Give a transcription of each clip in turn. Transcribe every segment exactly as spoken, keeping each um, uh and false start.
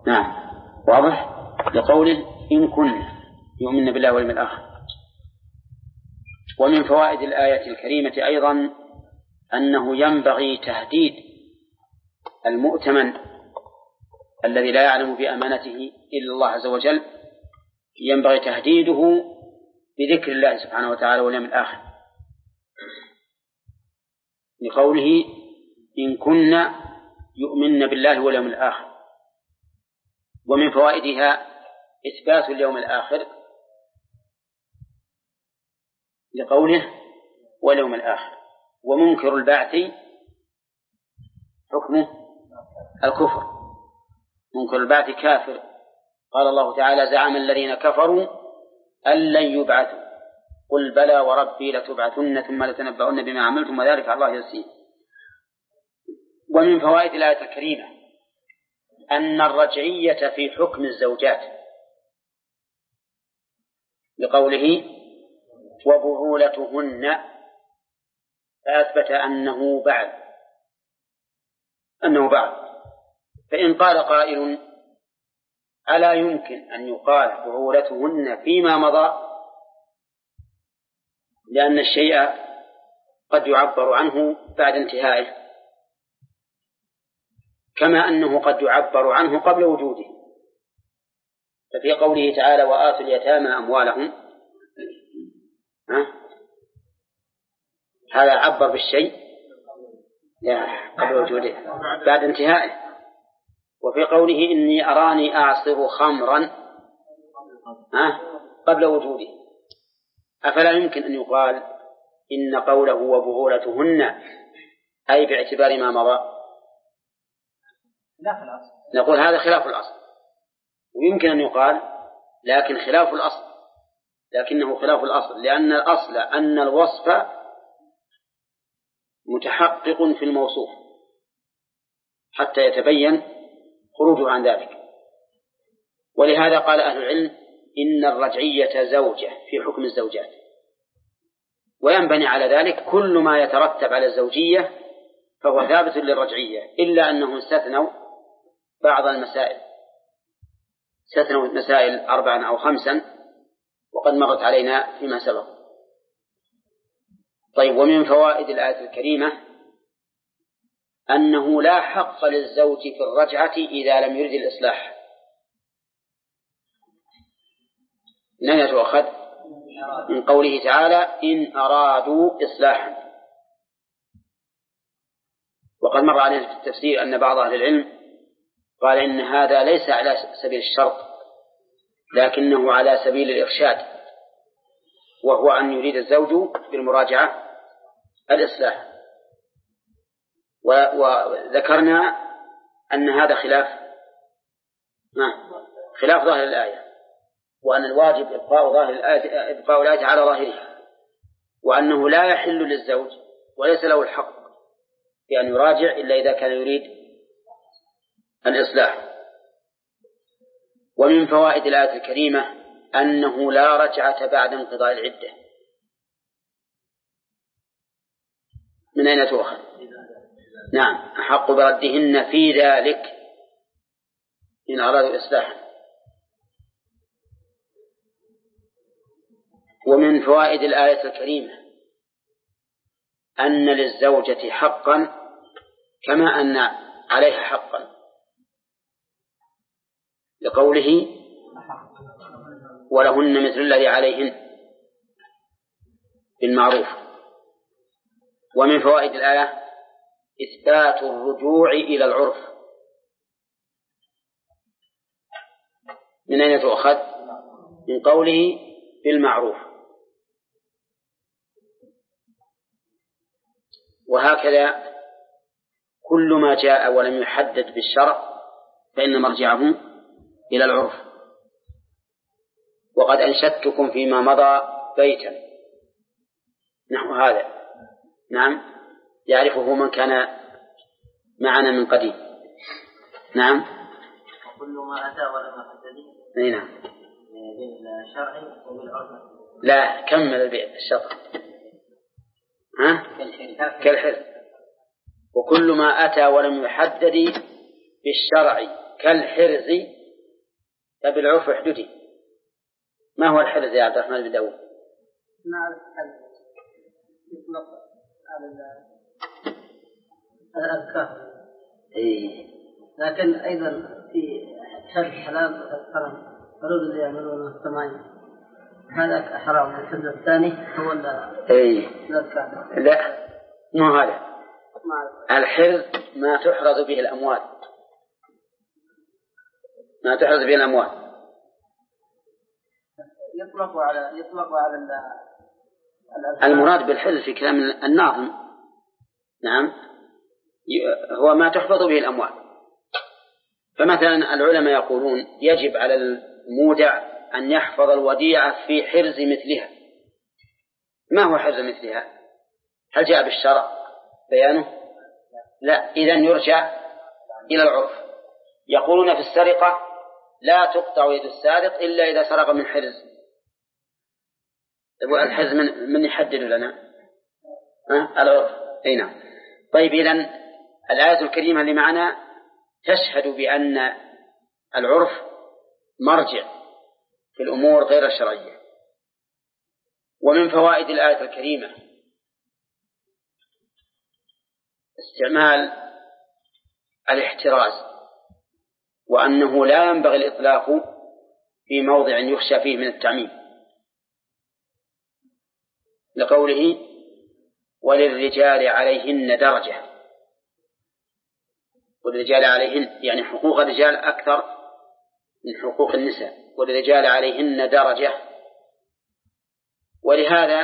نعم واضح. لقوله إن كنا يؤمن بالله واليوم الآخر. ومن فوائد الآية الكريمة أيضا أنه ينبغي تهديد المؤتمن الذي لا يعلم بأمانته إلا الله عز وجل، ينبغي تهديده بذكر الله سبحانه وتعالى واليوم الآخر، لقوله إن كنا يؤمن بالله واليوم الآخر. ومن فوائدها إثبات اليوم الآخر لقوله واليوم الآخر. ومنكر البعث حكمه الكفر، منكر البعث كافر. قال الله تعالى زعم الذين كفروا أن لن يبعثوا قل بلى وربي لتبعثن ثم لتنبؤن بما عملتم وذلك على الله يسير. ومن فوائد الآية الكريمة أن الرجعية في حكم الزوجات لقوله وبعولتهن، فأثبت أنه بعد أنه بعد. فإن قال قائل ألا يمكن أن يقال بعولتهن فيما مضى، لأن الشيء قد يعبر عنه بعد انتهائه، كما أنه قد يعبر عنه قبل وجوده. ففي قوله تعالى وآتوا اليتامى أموالهم، هذا عبر بالشيء لا قبل وجوده بعد انتهائه. وفي قوله إني أراني أعصر خمرا قبل وجوده، أفلا يمكن أن يقال إن قوله وبعولتهن أي باعتبار ما مضى؟ نقول هذا خلاف الأصل، ويمكن أن يقال لكن خلاف الأصل، لكنه خلاف الأصل، لأن الأصل أن الوصف متحقق في الموصوف حتى يتبين خروجه عن ذلك. ولهذا قال أهل العلم إن الرجعية زوجة في حكم الزوجات، وينبني على ذلك كل ما يترتب على الزوجية فهو ثابت للرجعية، إلا أنهم استثنوا بعض المسائل، استثنوا مسائل أربعا أو خمسا وقد مرت علينا فيما سبق. طيب. ومن فوائد الآية الكريمة أنه لا حق للزوج في الرجعة إذا لم يرد الإصلاح. لن يتأخذ من قوله تعالى إن أرادوا إصلاحا. وقد مر علينا في التفسير أن بعض أهل العلم قال إن هذا ليس على سبيل الشرط لكنه على سبيل الإرشاد، وهو أن يريد الزوج بالمراجعة الإصلاح. وذكرنا أن هذا خلاف خلاف ظاهر الآية، وأن الواجب إبقاء ظاهر الآية إبقاء الآية على ظاهرها، وأنه لا يحل للزوج وليس له الحق بأن يراجع إلا إذا كان يريد الإصلاح. ومن فوائد الآية الكريمة أنه لا رجعة بعد انقضاء العدة. من أين تؤخذ؟ نعم أحق بردهن في ذلك إن أرادوا إصلاحا. ومن فوائد الآية الكريمة أن للزوجة حقا كما أن عليها حقا، لقوله ولهن مثل الذي عليهن بالمعروف. ومن فوائد الآية إثبات الرجوع إلى العرف. من أين تؤخذ؟ من قوله بالمعروف. وهكذا كل ما جاء ولم يحدد بالشرع فإن مرجعه إلى العرف. وقد أنشدتكم فيما مضى بيتا نحو هذا، نعم يعرفه من كان معنا من قديم. نعم وكل ما أتى ولم يحدد. أي نعم بالشرع وبالعرف. لا كمل البيت الشطر. ها كالحر. وكل ما أتى ولم يحدد بالشرع كالحرز فبالعرف حدودي. ما هو الحرز يا عبد الرحمن بن داود؟ نعرف الحرز يطلق على الأذكار. إيه. لكن أيضا في حرز حلال حرام فرود اللي يعملون الثمانية هذا حرام. الحرز الثاني هو الأذكار. لا مو هذا. الحرز ما تحرز به الأموال، ما تحرز به الأموال. يطلق على يطلق على المراد بالحرز في كلام الناظم نعم هو ما تحفظ به الأموال. فمثلا العلماء يقولون يجب على المودع أن يحفظ الوديعة في حرز مثلها. ما هو حرز مثلها؟ هل جاء بالشرع بيانه؟ لا. إذن يرجع إلى العرف. يقولون في السرقة لا تقطع يد السارق إلا إذا سرق من حرز. الحرز من, من يحدد لنا ها؟ العرف. أي نعم. طيب إذن الآية الكريمة اللي معنا تشهد بأن العرف مرجع في الأمور غير الشرعية. ومن فوائد الآية الكريمة استعمال الاحتراز، وأنه لا ينبغي الإطلاق في موضع يخشى فيه من التعميم، لقوله وللرجال عليهن درجة. وللرجال عليهن يعني حقوق الرجال أكثر من حقوق النساء، وللرجال عليهن درجة. ولهذا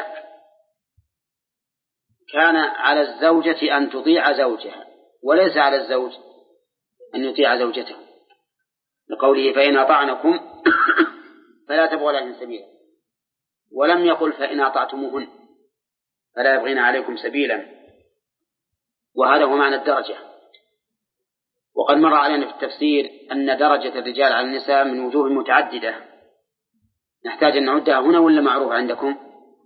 كان على الزوجة أن تطيع زوجها وليس على الزوج أن يطيع زوجته، لقوله فإن أطعنكم فلا تبغوا عليهن سبيلا، ولم يقل فإن أطعتموهن فلا يبغين عليكم سبيلا. وهذا هو معنى الدرجة. وقد مر علينا في التفسير أن درجة الرجال على النساء من وجوه متعددة، نحتاج أن نعدها هنا ولا معروف عندكم؟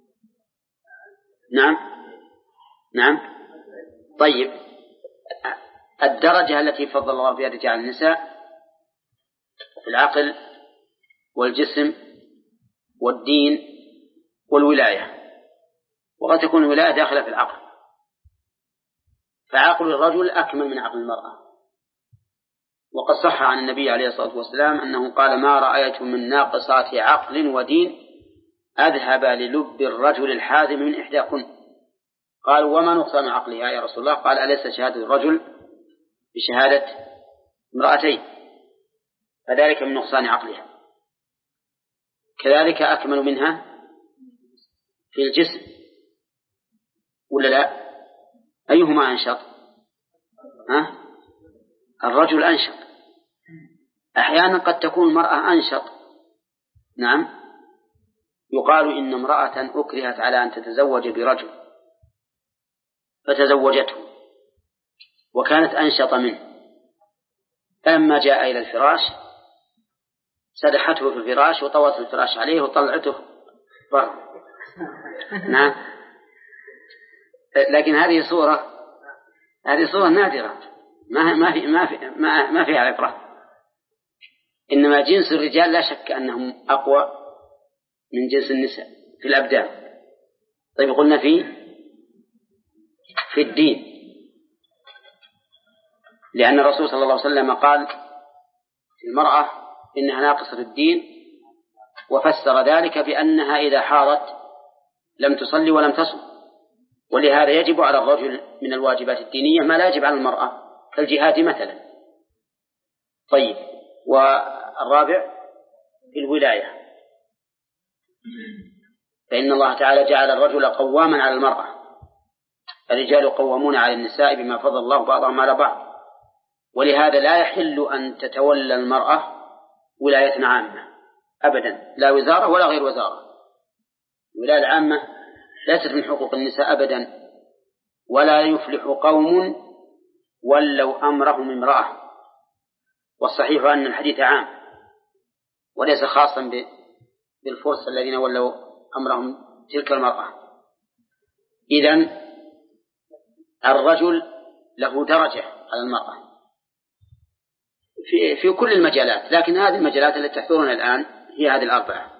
نعم نعم. طيب الدرجة التي فضل الله بها الرجال على النساء في العقل والجسم والدين والولاية، وقد تكون الولاية داخلة في العقل، فعقل الرجل أكمل من عقل المرأة. وقد صح عن النبي عليه الصلاة والسلام أنه قال ما رأيت من ناقصات عقل ودين أذهب للب الرجل الحازم من إحداكن. قالوا وما نقصان عقلها يا رسول الله؟ قال أليس شهادة الرجل بشهادة امرأتين؟ فذلك من نقصان عقلها. كذلك أكمل منها في الجسم ولا لا؟ أيهما أنشط؟ ها؟ الرجل أنشط. أحيانا قد تكون المرأة أنشط. نعم. يقال إن امرأة أكرهت على أن تتزوج برجل فتزوجته وكانت أنشط منه، فلما جاء إلى الفراش سدحته في الفراش وطوت الفراش عليه وطلعته بره. نعم. لكن هذه صورة هذه صورة نادرة، ما ما في ما في ما, ما فيها عبرة. إنما جنس الرجال لا شك أنهم أقوى من جنس النساء في الأبدان. طيب قلنا في في الدين، لأن الرسول صلى الله عليه وسلم قال في المرأة إنها ناقصة الدين، وفسر ذلك بأنها إذا حاضت لم تصلي ولم تصم. ولهذا يجب على الرجل من الواجبات الدينية ما لا يجب على المرأة كالجهاد مثلا. طيب والرابع في الولاية، فإن الله تعالى جعل الرجل قواما على المرأة، الرجال قوامون على النساء بما فضل الله بعضهم على بعض. ولهذا لا يحل أن تتولى المرأة ولاية عامة أبدا، لا وزارة ولا غير وزارة. الولاية العامة ليست من حقوق النساء أبدا، ولا يفلح قوم ولوا أمرهم امرأة. والصحيح أن الحديث عام وليس خاصا بالفرس الذين ولوا أمرهم تلك المرأة. إذن الرجل له درجة على المرأة، في في كل المجالات، لكن هذه المجالات التي تحضرنا الآن هي هذه الأربعة،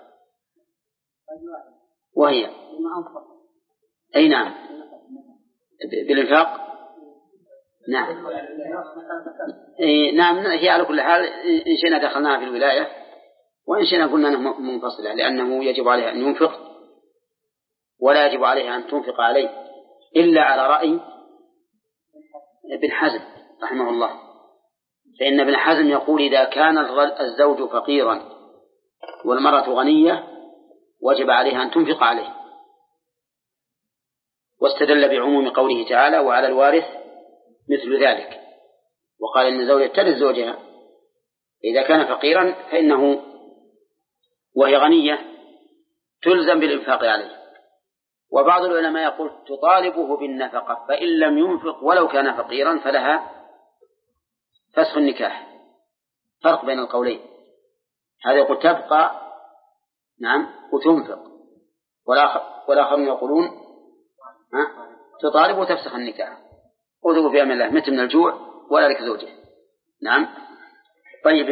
وهي أي نعم بالإنفاق. نعم أي نعم هي على كل حال إن شئنا دخلناها في الولاية وإن شئنا قلنا أنها منفصلة، لأنه يجب عليها أن ينفق ولا يجب عليها أن تنفق عليه إلا على رأي ابن حزم رحمه الله، فإن ابن حزم يقول إذا كان الزوج فقيرا والمرأة غنية وجب عليها أن تنفق عليه، واستدل بعموم قوله تعالى وعلى الوارث مثل ذلك، وقال إن الزوجة ترث زوجها إذا كان فقيرا فإنه وهي غنية تلزم بالإنفاق عليه. وبعض العلماء يقول تطالبه بالنفقة فإن لم ينفق ولو كان فقيرا فلها فسخ النكاح، فرق بين القولين. هذا يقول تبقى نعم وتنفق، والآخرون يقولون ها تطالب وتفسخ النكاح وذو في أمن الله مثل من الجوع ولا لك زوجه. نعم طيب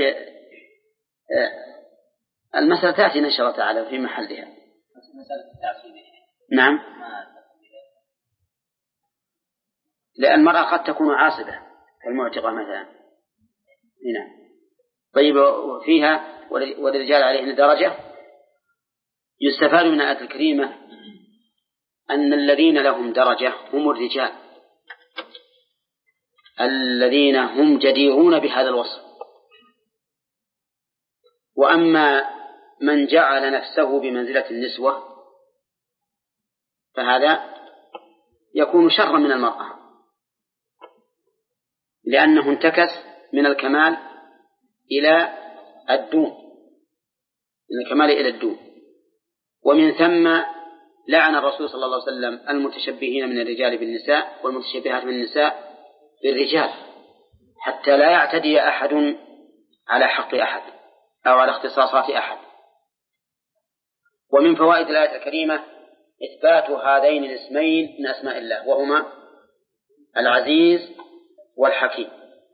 المسألة تأتي إن شاء الله تعالى في محلها. نعم لأن المرأة قد تكون عاصبة كالمعتقة مثلا. نعم طيب فيها وللرجال عليهن درجة. يستفاد من الآية الكريمة أن الذين لهم درجة هم الرجال الذين هم جديرون بهذا الوصف، وأما من جعل نفسه بمنزلة النسوة فهذا يكون شرا من المرأة، لأنه انتكس من الكمال إلى الدون، من الكمال إلى الدون. ومن ثم لعن الرسول صلى الله عليه وسلم المتشبهين من الرجال بالنساء والمتشبهات من النساء بالرجال، حتى لا يعتدي أحد على حق أحد أو على اختصاصات أحد. ومن فوائد الآية الكريمة إثبات هذين الاسمين من أسماء الله وهما العزيز والحكيم،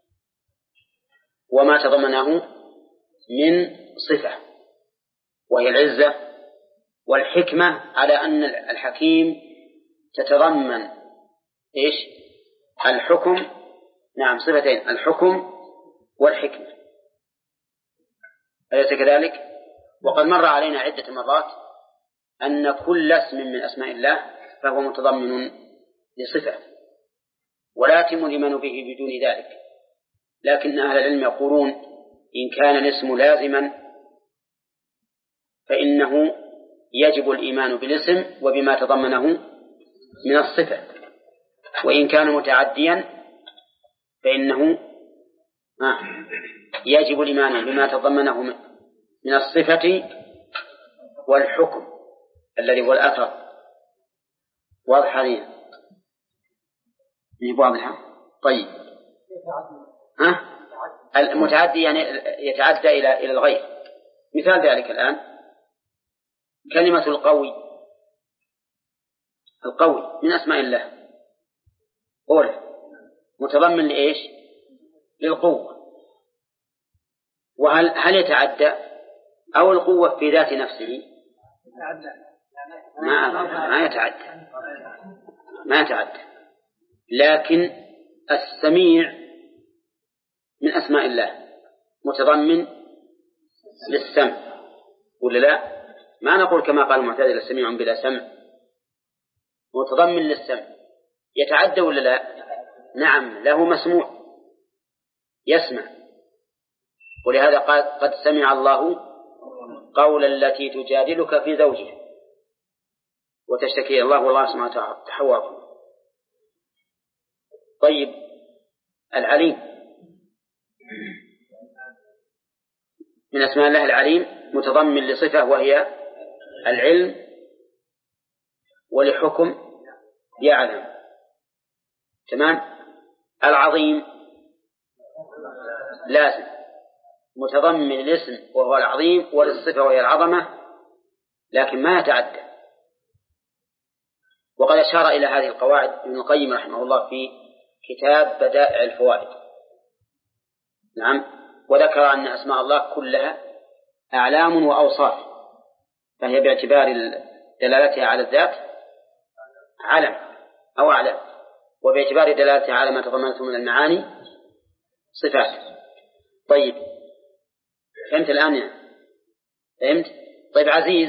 وما تضمنه من صفة وهي العزة والحكمة، على أن الحكيم تتضمن إيش الحكم. نعم صفتين الحكم والحكمة، أليس كذلك؟ وقد مر علينا عدة مرات أن كل اسم من أسماء الله فهو متضمن لصفة ولا يتم الإيمان به بدون ذلك، لكن أهل العلم يقولون إن كان الاسم لازما فإنه يجب الإيمان بالاسم وبما تضمنه من الصفة، وإن كان متعديا فإنه يجب الإيمان بما تضمنه من الصفة والحكم الذي هو الأثر. واضح علينا؟ واضحة. طيب ها المتعدي يعني يتعدى إلى إلى الغير. مثال ذلك الآن كلمة القوي، القوي من أسماء الله قول متضمن لإيش؟ للقوة. وهل هل يتعدى أو القوة في ذات نفسه؟ ما ما يتعدى ما يتعدى لكن السميع من أسماء الله متضمن للسمع ولا لا؟ ما نقول كما قال المعتزلة السميع بلا سمع، متضمن للسمع. يتعدى ولا لا؟ نعم له مسموع يسمع، ولهذا قال قد سمع الله قول التي تجادلك في زوجها وتشتكي الله والله سبحانه وتعالى تحواكم. طيب العليم من أسماء الله العليم متضمن لصفة وهي العلم ولحكم يعلم. تمام. العظيم لازم متضمن الاسم وهو العظيم وللصفة وهي العظمة لكن ما يتعدى. وقد أشار إلى هذه القواعد ابن القيم رحمه الله في كتاب بدائع الفوائد. نعم وذكر أن أسماء الله كلها أعلام وأوصاف، فهي باعتبار دلالتها على الذات علم أو أعلام، وباعتبار دلالتها على ما تضمنته من المعاني صفات. طيب فهمت الآن يعني؟ فهمت؟ طيب عزيز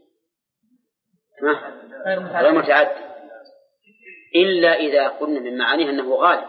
غير متعدد إلا إذا قلنا من معانيها أنه غالب،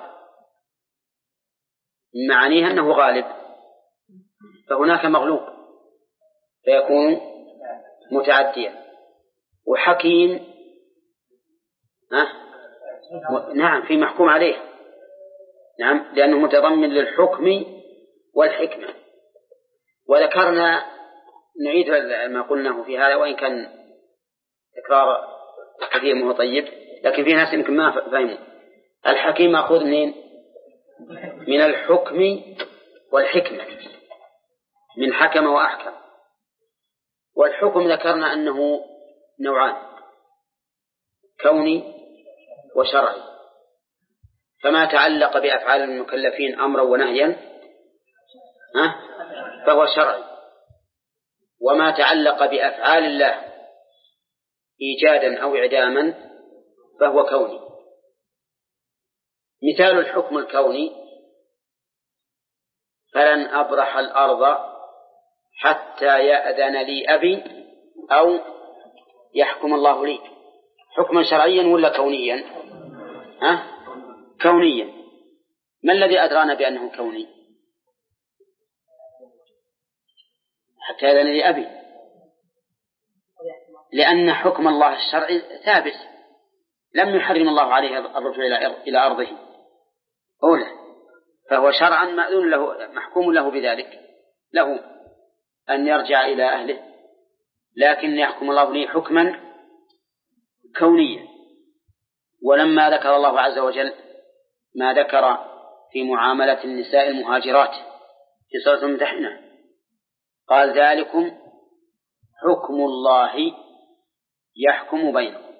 من معانيها أنه غالب فهناك مغلوب فيكون متعديا. وحكيم ها؟ نعم في محكوم عليه، نعم لأنه متضمن للحكم والحكمة. وذكرنا نعيد ما قلناه في هذا وإن كان تكرار كثير منه طيب، لكن في ناس يمكن ما فهموا. الحكيم مأخوذ منين؟ من الحكم والحكمة، من حكم وأحكم. والحكم ذكرنا أنه نوعان، كوني وشرعي، فما تعلق بأفعال المكلفين أمرا ونهيا فهو شرعي، وما تعلق بأفعال الله إيجادا أو إعداما فهو كوني. مثال الحكم الكوني: فلن أبرح الأرض حتى يأذن لي أبي أو يحكم الله لي. حكما شرعيا ولا كونيا؟ ها؟ كونيا. ما الذي أدرانا بأنه كوني؟ حتى يأذن لي أبي، لأن حكم الله الشرعي ثابت، لم يحرم الله عليه الرجوع إلى أرضه أولا، فهو شرعا مأذون له محكوم له بذلك، له أن يرجع إلى أهله، لكن يحكم الله لي حكما كونيا. ولما ذكر الله عز وجل ما ذكر في معاملة النساء المهاجرات في سورة الممتحنة قال: ذلكم حكم الله يحكم بينكم.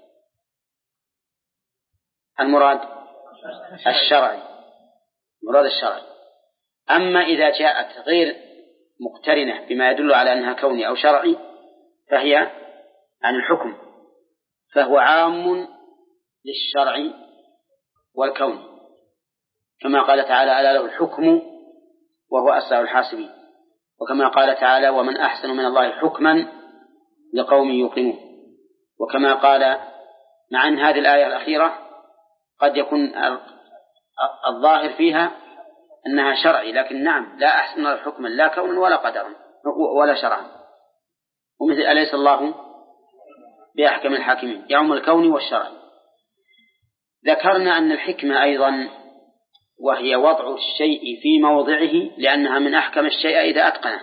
المراد الشرعي، مراد الشرعي. أما إذا جاءت غير مقترنة بما يدل على أنها كوني أو شرعي فهي عن الحكم، فهو عام للشرع والكون، كما قال تعالى: ألا له الحكم وهو أسرع الحاسبين. وكما قال تعالى: ومن أحسن من الله حكما لقوم يوقنون. وكما قال مع أن هذه الآية الأخيرة قد يكون الظاهر فيها أنها شرعي، لكن نعم لا أحسن الله حكما لا كونا ولا قدرا ولا شرعا. ومثل أليس الله بأحكم الحاكمين، يعم الكون والشرع. ذكرنا أن الحكمة أيضا وهي وضع الشيء في موضعه، لأنها من أحكم الشيء إذا أتقنه،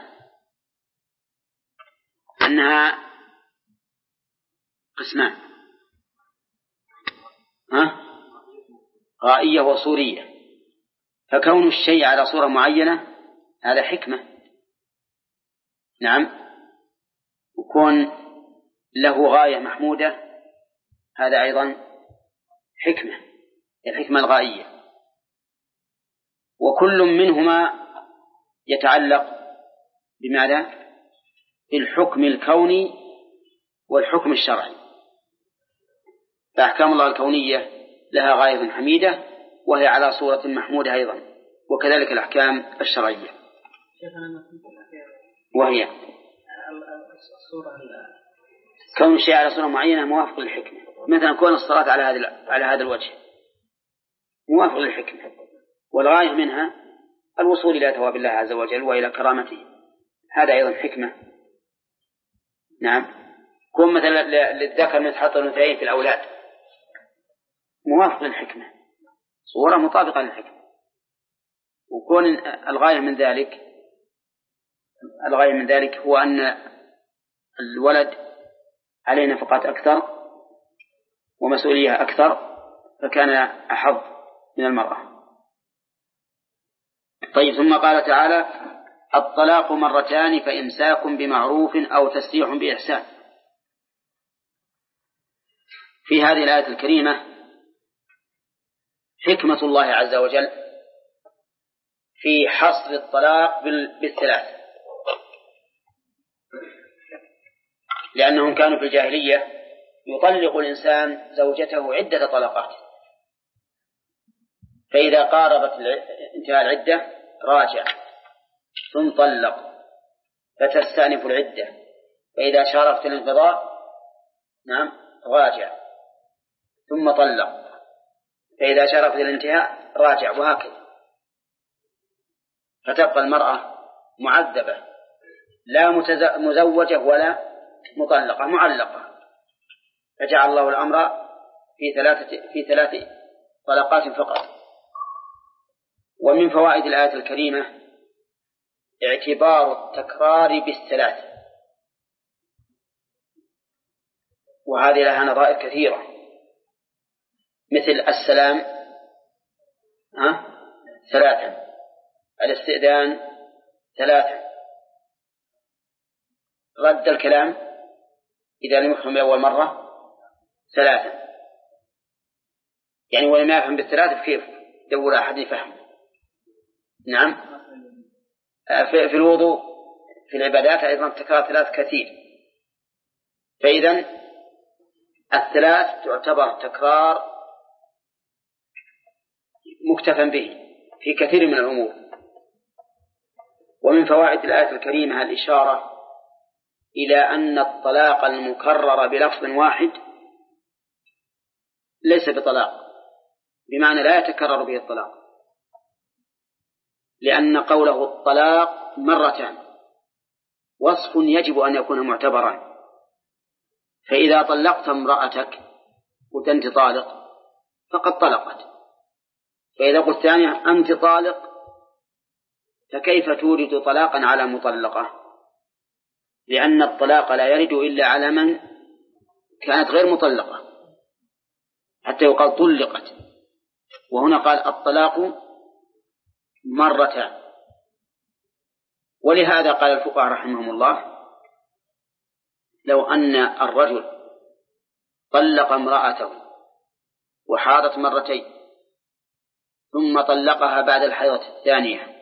أنها قسمان: ها؟ غائية وصورية. فكون الشيء على صورة معينة هذا حكمة، نعم، وكون له غاية محمودة هذا أيضا حكمة، الحكمة الغائية. وكل منهما يتعلق بماذا؟ بالحكم الكوني والحكم الشرعي. فأحكام الله الكونية لها غاية حميدة وهي على صورة محمودة أيضا، وكذلك الأحكام الشرعية وهي كون الشيء على صورة معينة موافق للحكمة. مثلا كون الصلاة على هذا على هذا الوجه موافق للحكمة، والغاية منها الوصول إلى ثواب الله عز وجل وإلى كرامته، هذا أيضا حكمة. نعم. كون مثلا للذكر مثل حظ الأنثيين في الأولاد موافق للحكمة، صورة مطابقة للحكمة. وكون الغاية من ذلك الغاية من ذلك هو أن الولد عليه نفقات أكثر ومسؤولية أكثر، فكان أحظ من المرأة. طيب، ثم قال تعالى: الطلاق مرتان فإمساك بمعروف أو تسريح بإحسان. في هذه الآية الكريمة حكمة الله عز وجل في حصر الطلاق بالثلاث، لأنهم كانوا في الجاهلية يطلق الإنسان زوجته عدة طلقات، فإذا قاربت انتهاء العدة راجع ثم طلق فتستأنف العدة، فإذا شارفت الانقضاء نعم راجع ثم طلق، فإذا شارفت الانتهاء راجع، وهكذا. فتبقى المرأة معذبة لا مزوجة ولا مطلقة، معلقة. فجعل الله الأمر في ثلاثة في ثلاث طلقات فقط. ومن فوائد الآية الكريمة اعتبار التكرار بالثلاث، وهذه لها نظائر كثيرة، مثل السلام ها ثلاثا، الاستئذان ثلاثا، رد الكلام إذا لم يفهم أول مرة ثلاثا. يعني ولم يفهم بالثلاث كيف دور أحد يفهم. نعم. في الوضوء في العبادات أيضا تكرار ثلاث كثير. فإذن الثلاث تعتبر تكرار مكتفى به في كثير من الأمور. ومن فوائد الآية الكريمة الإشارة إلى أن الطلاق المكرر بلفظ واحد ليس بطلاق، بمعنى لا يتكرر به الطلاق، لأن قوله الطلاق مرتان وصف يجب أن يكون معتبرا. فإذا طلقت امرأتك وأنت طالق فقد طلقت، فإذا قلت ثانية أنت طالق فكيف تورد طلاقا على مطلقة؟ لأن الطلاق لا يرد إلا على من كانت غير مطلقة حتى يقال طلقت، وهنا قال الطلاق مرتان. ولهذا قال الفقهاء رحمهم الله لو أن الرجل طلق امرأته وحاضت مرتين ثم طلقها بعد الحيضة الثانية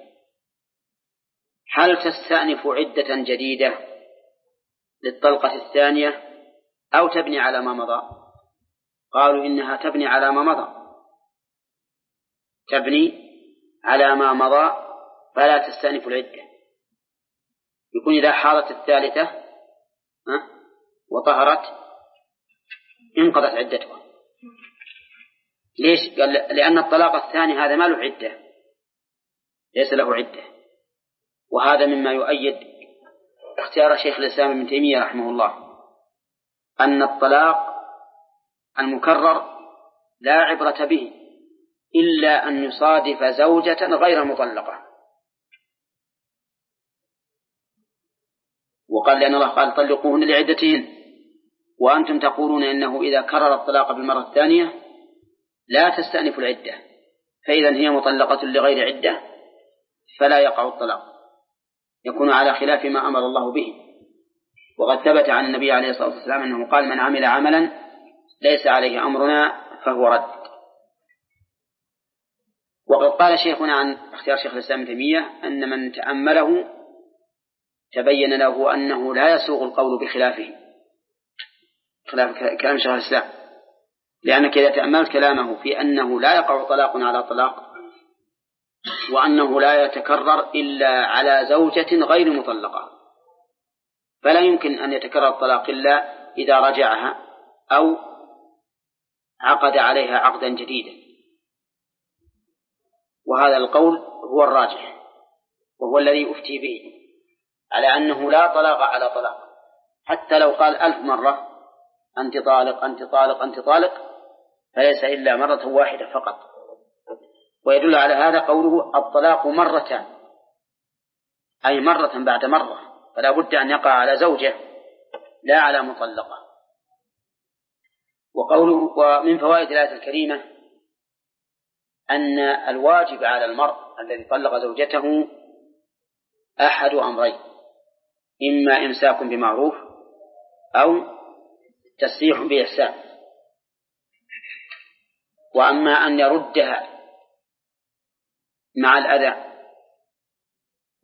هل تستأنف عدة جديدة للطلقة الثانية أو تبني على ما مضى؟ قالوا إنها تبني على ما مضى، تبني على ما مضى فلا تستأنف العدة. يكون إذا حاضت الثالثة وطهرت انقضت عدتها. ليش؟ قال لأن الطلاق الثاني هذا ما له عدة، ليس له عدة. وهذا مما يؤيد اختيار شيخ الإسلام ابن تيمية رحمه الله أن الطلاق المكرر لا عبرة به إلا أن يصادف زوجة غير مطلقة. وقال لأن الله قال طلقوهن لعدتهن، وأنتم تقولون إنه إذا كرر الطلاق بالمرة الثانية لا تستأنف العدة، فإذا هي مطلقة لغير عدة فلا يقع الطلاق، يكون على خلاف ما أمر الله به. وقد ثبت عن النبي عليه الصلاة والسلام أنه قال من عمل عملا ليس عليه أمرنا فهو رد. وقد قال شيخنا عن اختيار شيخ الإسلام ابن تيمية أن من تأمله تبين له أنه لا يسوغ القول بخلافه، خلاف كلام شيخ الإسلام، لأنك إذا تأملت كلامه في أنه لا يقع طلاق على طلاق وأنه لا يتكرر إلا على زوجة غير مطلقة، فلا يمكن أن يتكرر الطلاق إلا إذا رجعها أو عقد عليها عقدا جديدا. وهذا القول هو الراجح وهو الذي أفتي به على أنه لا طلاق على طلاق، حتى لو قال ألف مرة أنت طالق أنت طالق أنت طالق فليس إلا مرة واحدة فقط. ويدل على هذا قوله الطلاق مرتان، أي مرة بعد مرة، فلا بد أن يقع على زوجة لا على مطلقة. وقوله ومن فوائد الآية الكريمة أن الواجب على المرء الذي طلق زوجته أحد أمرين: إما إمساك بمعروف أو تسريح بإحسان. وأما أن يردها مع الأذى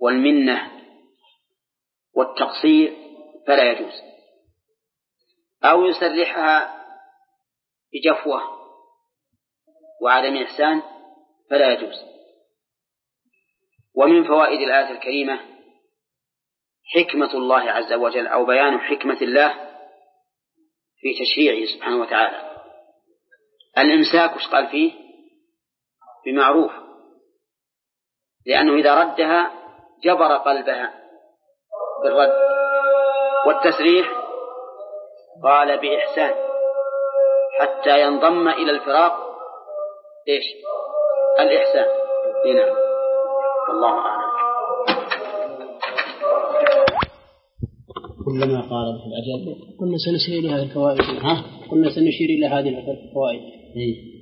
والمنة والتقصير فلا يجوز، أو يسرحها بجفوة وعدم إحسان فلا يجوز. ومن فوائد الآية الكريمة حكمة الله عز وجل أو بيان حكمة الله في تشريعه سبحانه وتعالى. الإمساك وش قال فيه؟ بمعروف، لأنه إذا ردها جبر قلبها بالرد. والتسريح قال بإحسان حتى ينضم إلى الفراق إيش؟ الإحسان. هنا الله أعلم. كلما قارب في الأجل قلنا سنشير إلى هذه الفوائد. ها؟ قلنا سنشير إلى هذه الفوائد. إيه.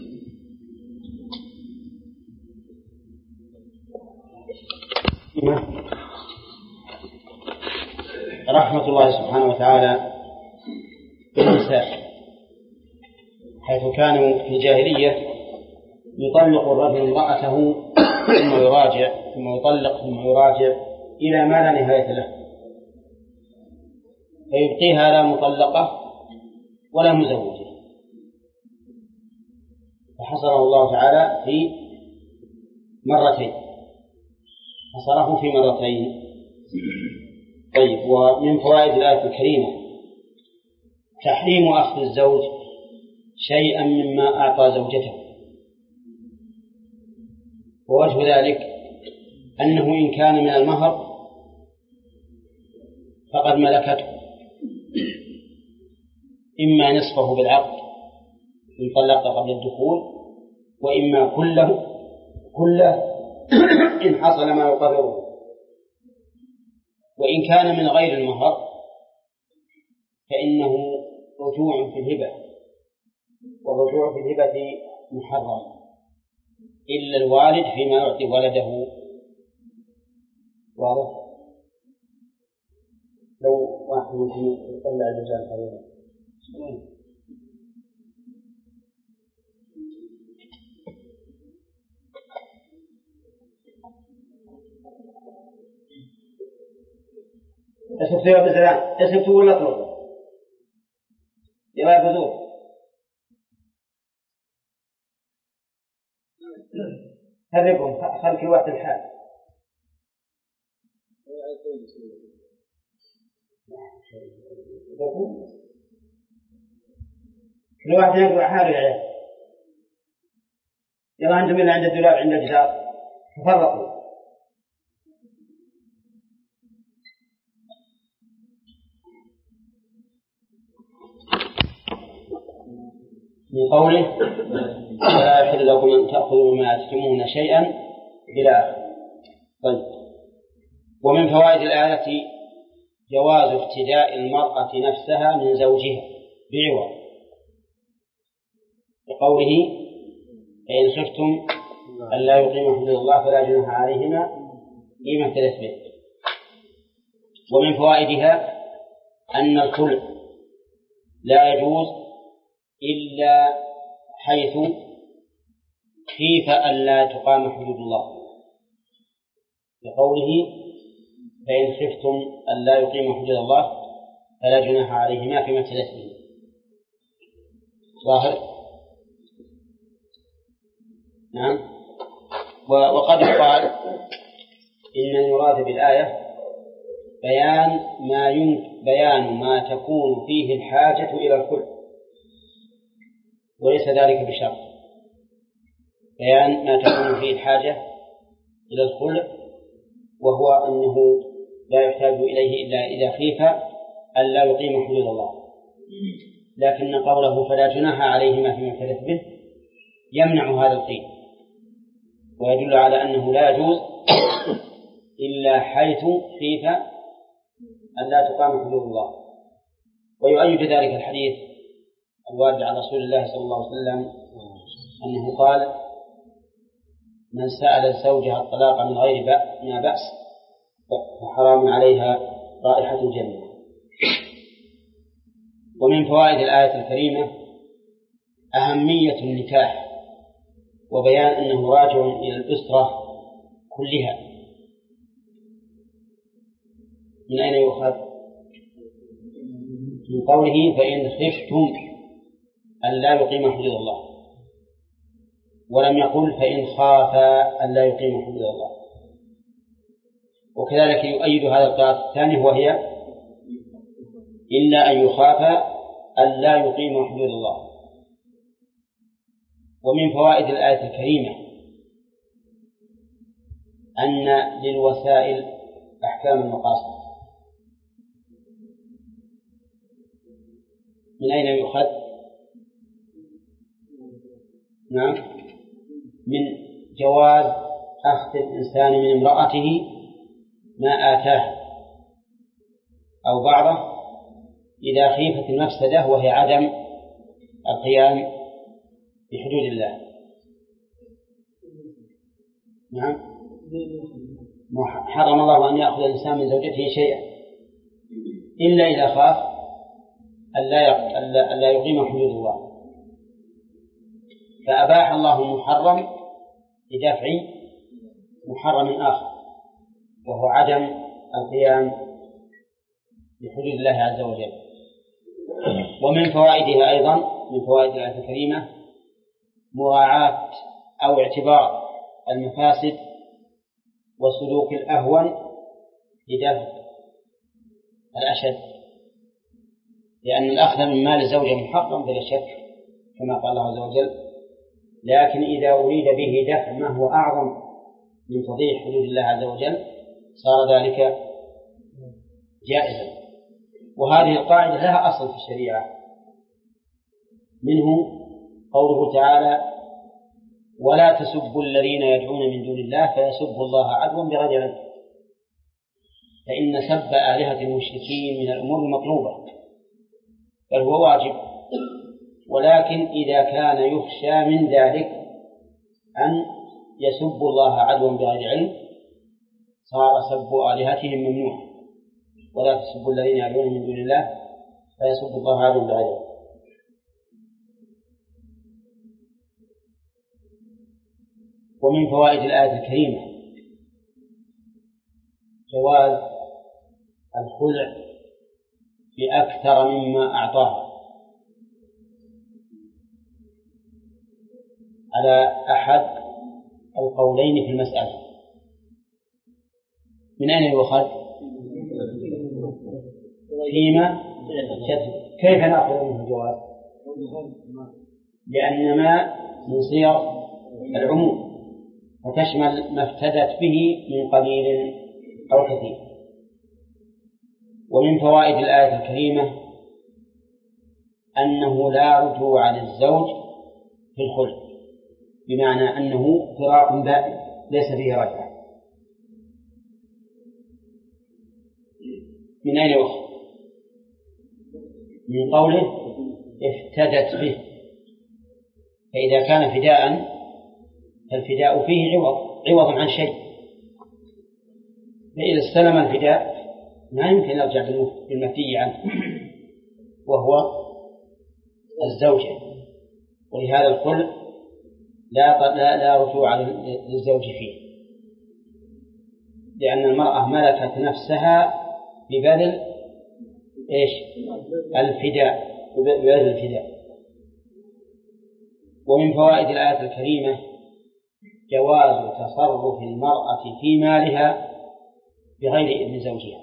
رحمة الله سبحانه وتعالى بالنساء، حيث كانوا في الجاهلية يطلق الرجل امرأته ثم يراجع ثم يطلق ثم يراجع إلى ما لا نهاية له، فيبقيها لا مطلقة ولا مزوجة، فحصره الله تعالى في مرتين، حصره في مرتين. طيب، ومن فوائد الآية الكريمة تحريم أخذ الزوج شيئا مما أعطى زوجته، ووجه ذلك أنه إن كان من المهر فقد ملكته، إما نصفه بالعقد إن طلق قبل الدخول، وإما كله كله إن حصل ما يقرره. وإن كان من غير المهر فإنه رجوع في الهبة، والرجوع في الهبة محرم إلا الوالد فيما يعطي ولده. واضح؟ لو واحد ممكن يطلع الرجال حوله اسمك يا أبو زلان، اسمك ولا اطلب يا أبو ذو هربهم، خل كل واحد الحال. كل واحد يقرأ حاله يا عيال. يلا أنتم اللي عند الدولاب عند الجدار تفرقوا. من قوله لا يحل لكم أن تأخذوا مما أتكمون شيئا إلى آخره. طيب، ومن فوائد الآية جواز افتداء المرأة نفسها من زوجها بعوض، بقوله فإن خفتم ألا يقيموا حدود الله فلا جناح عليهما فيما افتدت به. ومن فوائدها أن الخلع لا يجوز إلا حيث خيف ألا تقام حدود الله، بقوله فإن خفتم ألا يقيموا حدود الله فلا جناح عليهما فيما افتدت به. ظاهر؟ نعم. وقد يقال إن المراد بالآية بيان ما يمكن بيان ما تكون فيه الحاجة إلى الخلع، وليس ذلك بشرط، بيان ما تكون فيه الحاجة إلى الخلع، وهو أنه لا يحتاج إليه إلا إذا خيف ألا يقيم حدود الله. لكن قوله فلا جناح عليهما فيما افتدت به يمنع هذا القيد، ويدل على أنه لا يجوز إلا حيث خيف ألا تقام حدود الله. ويؤيد ذلك الحديث الوارد عن رسول الله صلى الله عليه وسلم أنه قال من سأل زوجها الطلاق من غير ما بأس فحرام عليها رائحة الجنة. ومن فوائد الآية الكريمة أهمية النكاح، وبيان أنه راجع إلى الأسرة كلها، من أين يؤخذ؟ من قوله فإن خفتم أن لا يقيم حدود الله، ولم يقل فإن خاف أن لا يقيم حدود الله. وكذلك يؤيد هذا القراءة الثاني وهي إلا أن يخاف أن لا يقيم حدود الله. ومن فوائد الآية الكريمة أن للوسائل أحكام المقاصد. من أين يؤخذ؟ نعم، من جواز أخذ الإنسان من امرأته ما آتاه أو بعضه إذا خيفت المفسدة وهي عدم القيام بحدود الله. نعم، حرم الله أن يأخذ الإنسان من زوجته شيئا إلا إذا خاف أن لا يقيم حدود الله، فأباح الله المحرم لدفع محرم آخر وهو عدم القيام بحدود الله عز وجل. ومن فوائدها أيضا من فوائد الآية الكريمة مراعاة أو اعتبار المفاسد وسلوك الأهون لدفع الأشد، لأن الأخذ من مال الزوجة محرم بلا شك كما قال الله عز وجل، لكن إذا أريد به دفع ما هو أعظم من تضييع حدود الله عز وجل صار ذلك جائزا. وهذه القاعدة لها أصل في الشريعة، منه قوله تعالى ولا تسبوا الذين يدعون من دون الله فيسبوا الله عدوا بغير علم، فإن سب آلهة المشركين من الأمور المطلوبة بل هو واجب، ولكن إذا كان يخشى من ذلك أن يسبوا الله عدوا بغير علم صار سب آلهتهم ممنوع. ولا تسبوا الذين يدعون من دون الله فيسبوا الله عدوا بغير علم. ومن فوائد الآية الكريمة جواز الخلع بأكثر مما أعطاه على أحد القولين في المسألة. من أين يؤخذ؟ فيما كتب. كيف نأخذ منه الجواز؟ لأن ما من صيغ العموم وتشمل ما افتدت به من قليل أو كثير. ومن فوائد الآية الكريمة أنه لا رجوع للزوج في الخلع، بمعنى أنه فراق بائن ليس فيه رجعة. من أين يؤخذ؟ من قوله افتدت به، فإذا كان فداء فالفداء فيه عوض عوض عن شيء، فإذا استلم الفداء ما يمكن يرجع بالمفدي عنه وهو الزوجة، ولهذا الخلع لا لا لا رجوع للزوج فيه، لأن المرأة ملكت نفسها ببذل إيش؟ الفداء، ببذل الفداء. ومن فوائد الآية الكريمة جواز تصرف المرأة في مالها بغير إذن زوجها.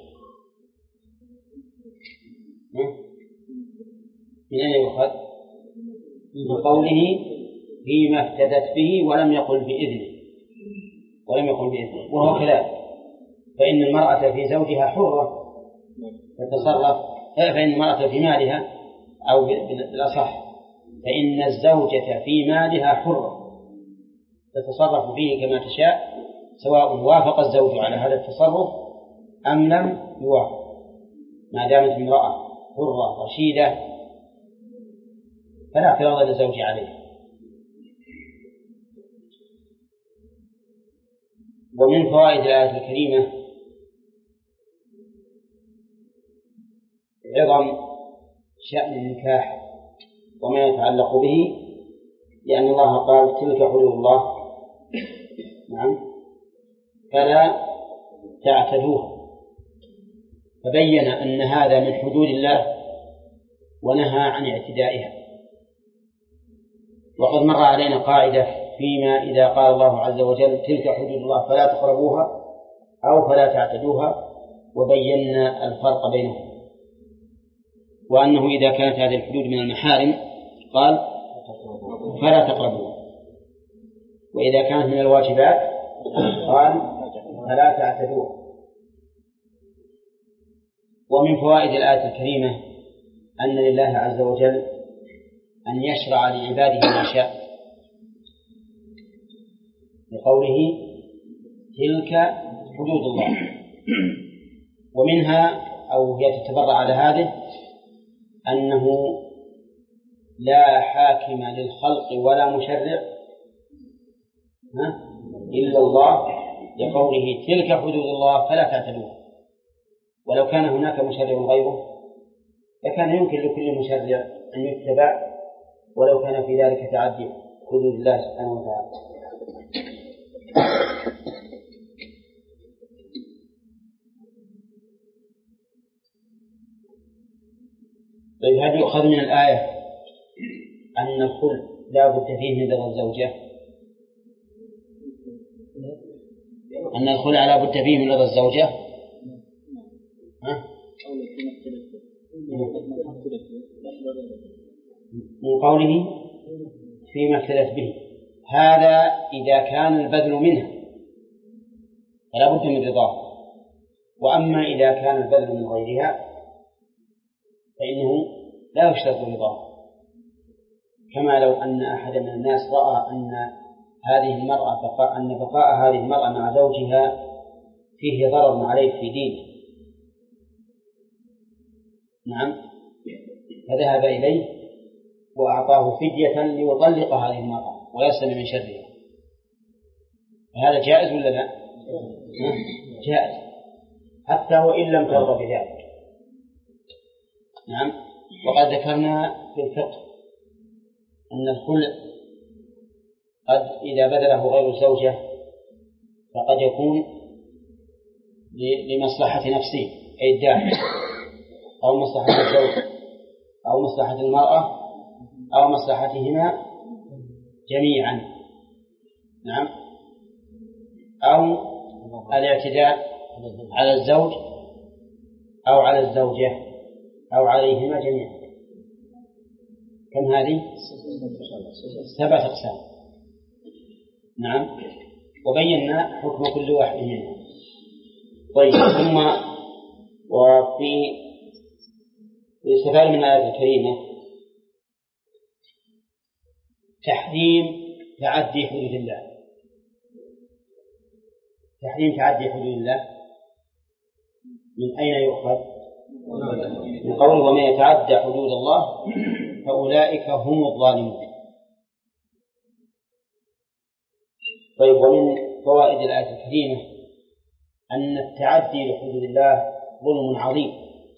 من أين يؤخذ؟ من قوله فيما افتدت به ولم يقل بإذنه ولم يقل بإذنه وهو كذلك، فإن المرأة في زوجها حرة تتصرف، فإن المرأة في مالها أو بالأصح فإن الزوجة في مالها حرة تتصرف فيه كما تشاء، سواء وافق الزوج على هذا التصرف أم لم يوافق، ما دامت امرأة حرة رشيدة فلا اعتراض للزوج عليه. ومن فوائد الآية الكريمة عظم شأن النكاح وما يتعلق به، لأن الله قال تلك حدود الله نعم فلا تعتدوها، فبين أن هذا من حدود الله ونهى عن اعتدائها. وقد مر علينا قاعدة فيما إذا قال الله عز وجل تلك حدود الله فلا تقربوها أو فلا تعتدوها، وبينا الفرق بينهم، وأنه إذا كانت هذه الحدود من المحارم قال فلا تقربوها، وإذا كانت من الواجبات قال فلا تعتدوها. ومن فوائد الآية الكريمة أن لله عز وجل أن يشرع لعباده ما شاء، لقوله تلك حدود الله. ومنها أو هي تتبرع على هذه أنه لا حاكم للخلق ولا مشرع إلا الله، لقوله تلك حدود الله فلا تعتدوها. ولو كان هناك مشرع غيره لكان يمكن لكل مشرع أن يتبع، ولو كان في ذلك تعدي حدود الله سبحانه وتعالى. طيب، هل يؤخذ من الآية أن الخلع لا بد فيه من رضا الزوجة؟ أن الخلع لا بد فيه من رضا الزوجة؟ ها؟ من قوله فيما اختلف به، هذا إذا كان البذل منها فلا بد من رضاه. وأما إذا كان البذل من غيرها فإنه لا يشترط رضاه، كما لو أن أحد من الناس رأى أن هذه المرأة بقاء أن بقاء هذه المرأة مع زوجها فيه ضرر عليه في دينه، نعم، فذهب إليه وأعطاه فدية ليطلق هذه المرأة ويسلم من شرها، هذا جائز ولا لا؟ جائز حتى وإن لم ترضى بذلك. نعم. وقد ذكرنا في الفقه أن الخلع قد إذا بذله غير الزوجة فقد يكون لمصلحة نفسه أي الداعي، أو مصلحة الزوج، أو مصلحة المرأة، أو مصلحتهما جميعا، نعم، أو الاعتداء على الزوج أو على الزوجة أو عليهما جميعا. كم هذه؟ سبعة أقسام. نعم، وبينا حكم كل واحد منها. طيب، ثم وفي استفاد من الآية الكريمة تحريم تعدي حدود الله. تحريم تعدي حدود الله من أين يؤخذ؟ من قوله ومن يتعدى حدود الله فأولئك هم الظالمون. طيب، ومن فوائد الآية الكريمة أن التعدي لحدود الله ظلم عظيم،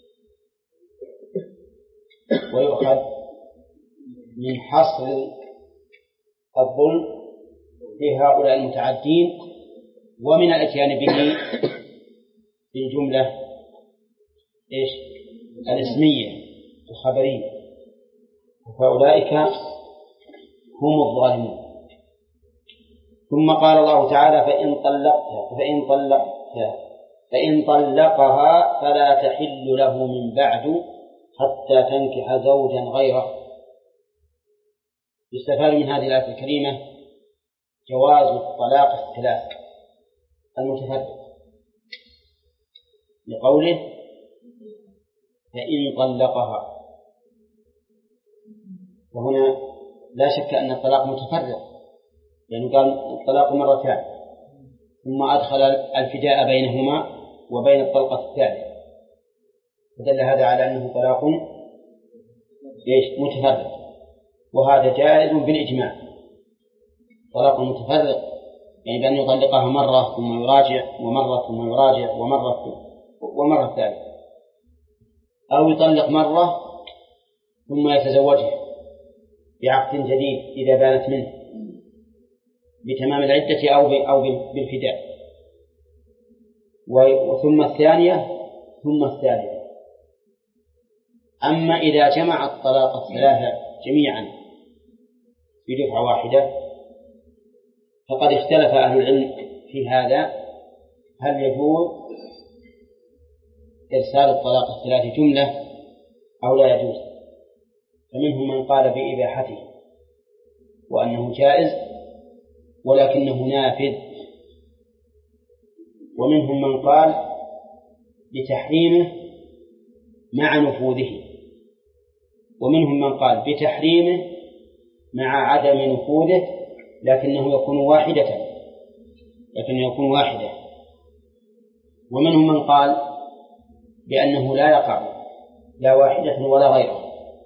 ويؤخذ من حصر الظلم في هؤلاء المتعدين ومن الاتيان به في الجملة إيش؟ الاسمية الخبرية، فأولئك هم الظالمون. ثم قال الله تعالى فإن طلقتها فإن طلقتها فإن طلقها فلا تحل له من بعد حتى تنكح زوجا غيره. يستفاد من هذه الآية الكريمة جواز الطلاق الثلاث المتفرق، لقوله فإن طلقها، وهنا لا شك أن الطلاق متفرق، لأنه قال الطلاق مرتان ثم أدخل الفداء بينهما وبين الطلقة الثالثة، فدل هذا على أنه طلاق متفرق، وهذا جائز بالإجماع. طلاق متفرق يعني بأن يطلقها مرة ثم يراجع ومرة ثم يراجع ومرة ومرة ثالثة، أو يطلق مرة ثم يتزوجها بعقد جديد إذا بانت منه بتمام العدة أو أو بالفداء، وثم الثانية ثم الثالثة. أما إذا جمع الطلاق الثلاثة جميعا في دفعة واحدة فقد اختلف أهل العلم في هذا، هل يجوز إرسال الطلاق الثلاث جملة أو لا يجوز. فمنهم من قال بإباحته وأنه جائز ولكنه نافذ، ومنهم من قال بتحريمه مع نفوذه، ومنهم من قال بتحريمه مع عدم نفوذه لكنه يكون واحدة لكنه يكون واحدة ومنهم من قال بأنه لا يقع لا واحدة ولا غيرها.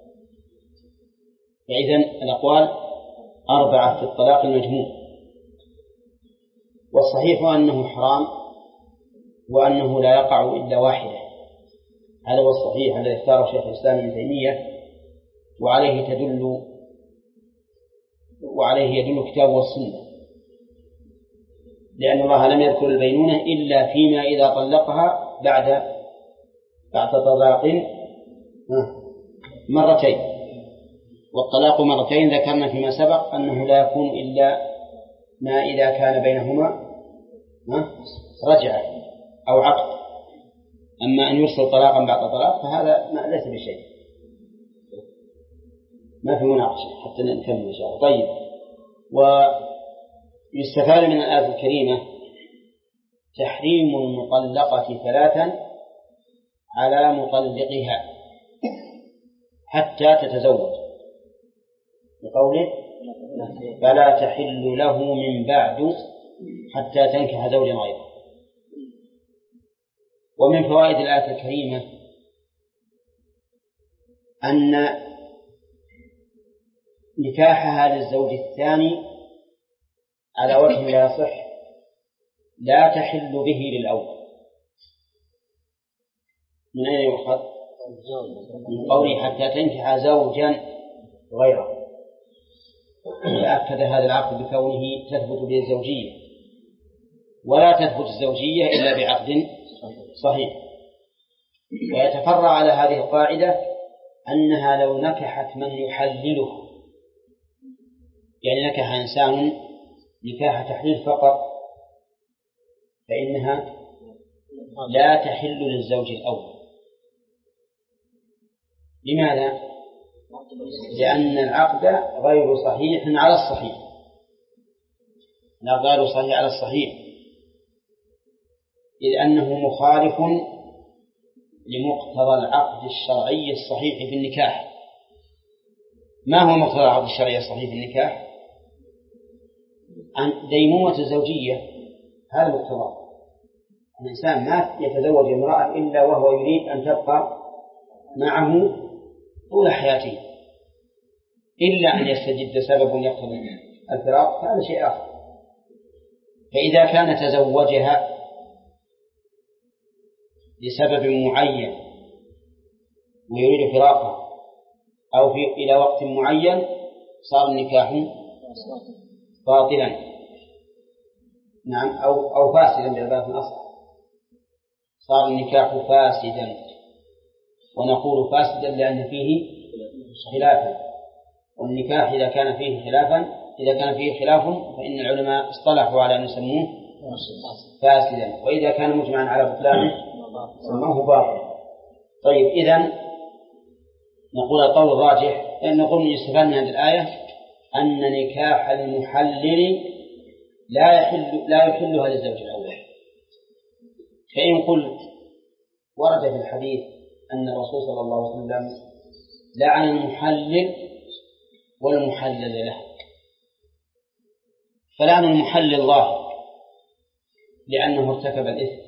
فإذن الأقوال أربعة في الطلاق المجموع، والصحيح أنه حرام وأنه لا يقع إلا واحدة. هذا هو الصحيح الذي اختاره شيخ الإسلام ابن تيمية، وعليه تدل وعليه يدل الكتاب والسنة، لأن الله لم يذكر البينونة إلا فيما إذا طلقها بعد بعد طلاق مرتين، والطلاق مرتين ذكرنا فيما سبق أنه لا يكون إلا ما إذا كان بينهما رجعة أو عقد. أما أن يرسل طلاقا بعد طلاق فهذا ليس بشيء، ما في مناقشة حتى نكمل إن شاء الله. طيب، ويستفاد من الآية الكريمة تحريم المطلقة ثلاثا على مطلقها حتى تتزوج، بقوله فلا تحل له من بعد حتى تنكح زوجا غيره. ومن فوائد الآية الكريمة أن نكاحها للزوج الثاني على وجه لا يصح لا تحل به للأول. من أين يؤخذ؟ من قوله حتى تنكح زوجا غيره، فأكد هذا العقد بكونه تثبت به الزوجية، ولا تثبت الزوجية إلا بعقد صحيح. ويتفرع على هذه القاعدة أنها لو نكحت من يحلله، يعني نكح إنسان نكاح تحليل فقط، فإنها لا تحل للزوج الأول. لماذا؟ لأن العقد غير صحيح على الصحيح، لا غير صحيح على الصحيح، إذ أنه مخالف لمقتضى العقد الشرعي الصحيح في النكاح. ما هو مقتضى العقد الشرعي الصحيح في النكاح؟ عن ديمومة الزوجية، هذا مقتضى. الإنسان ما يتزوج امرأة إلا وهو يريد أن تبقى معه طول حياته، إلا أن يستجد سبب يقتضي الفراق، هذا شيء آخر. فإذا كان تزوجها لسبب معين ويريد فراقها أو في إلى وقت معين صار النكاح باطلا، نعم، أو أو فاسدا بعبارة أصح، صار النكاح فاسدا. ونقول فاسدا لأن فيه خلافا، والنكاح إذا كان فيه خلافا إذا كان فيه خلاف فإن العلماء اصطلحوا على أن يسموه فاسدا، وإذا كان مجمعا على بطلانه سموه باطلا. طيب، إذن نقول القول الراجح، لأن نقول يستفاد من هذه الآية أن نكاح المحلل لا يحل لا يحلها للزوج الأول. فإن قلت ورد في الحديث أن الرسول صلى الله عليه وسلم لعن المحلل والمحلل له، فلعن المحلل ظاهر لأنه ارتكب الإثم،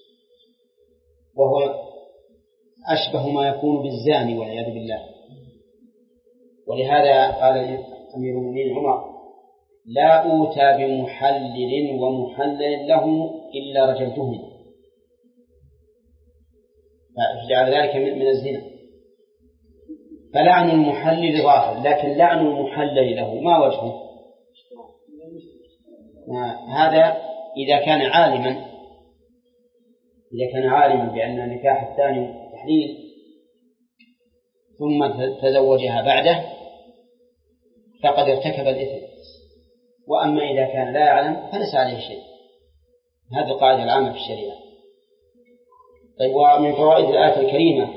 وهو أشبه ما يكون بالزاني والعياذ بالله. ولهذا قال أمير المؤمنين عمر لا أوتى بمحلل ومحلل له إلا رجمتهما، فجعل ذلك من الزنا. فلعن المحلل ظاهر، لكن لعن المحلل له ما وجهه؟ هذا إذا كان عالما إذا كان عالما بأن النكاح الثاني تحليل ثم تزوجها بعده فقد ارتكب الإثم. وأما إذا كان لا يعلم فليس عليه شيء. هذه القاعدة العامة في الشريعة. طيب، ومن فوائد الآية الكريمة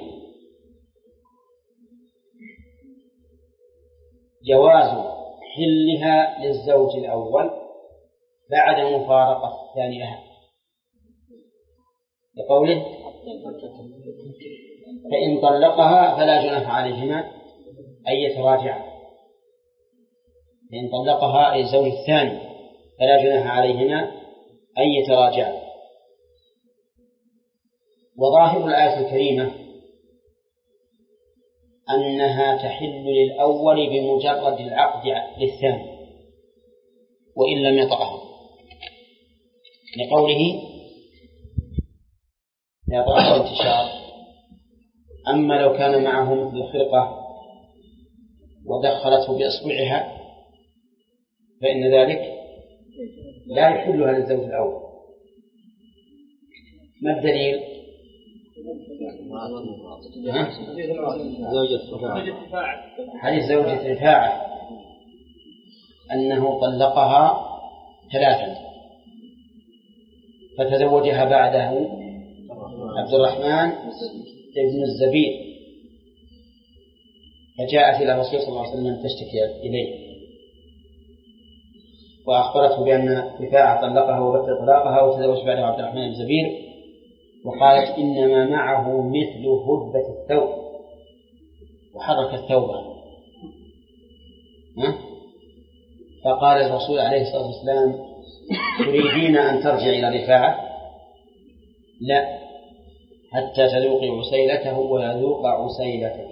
جواز حلها للزوج الأول بعد مفارقة الثاني لها، لقوله فإن طلقها فلا جناح عليهما أن يتراجعا. فإن طلقها أي الزوج الثاني فلا جناح عليهما أن يتراجعا. وظاهر الآية الكريمة أنها تحل للأول بمجرد العقد للثاني وإن لم يطعها، لقوله لا طاعة الانتشار. أما لو كان معه مثل خرقة ودخلته بإصبعها فإن ذلك لا يحلها للزوج الأول. ما الدليل؟ حديث زوجة رفاعة أنه طلقها ثلاثا فتزوجها بعده عبد الرحمن ابن الزبير، فجاءت إلى الرسول صلى الله عليه وسلم تشتكي إليه وأخبرته بأن رفاعة طلقها وبت طلاقها وتزوج بعده عبد الرحمن بن الزبير، وقالت إنما معه مثل هبة الثوب، وحرك الثوب. فقال الرسول عليه الصلاة والسلام تريدين أن ترجع إلى رفاعة؟ لا، حتى تذوقي عسيلته ويذوق عسيلتك.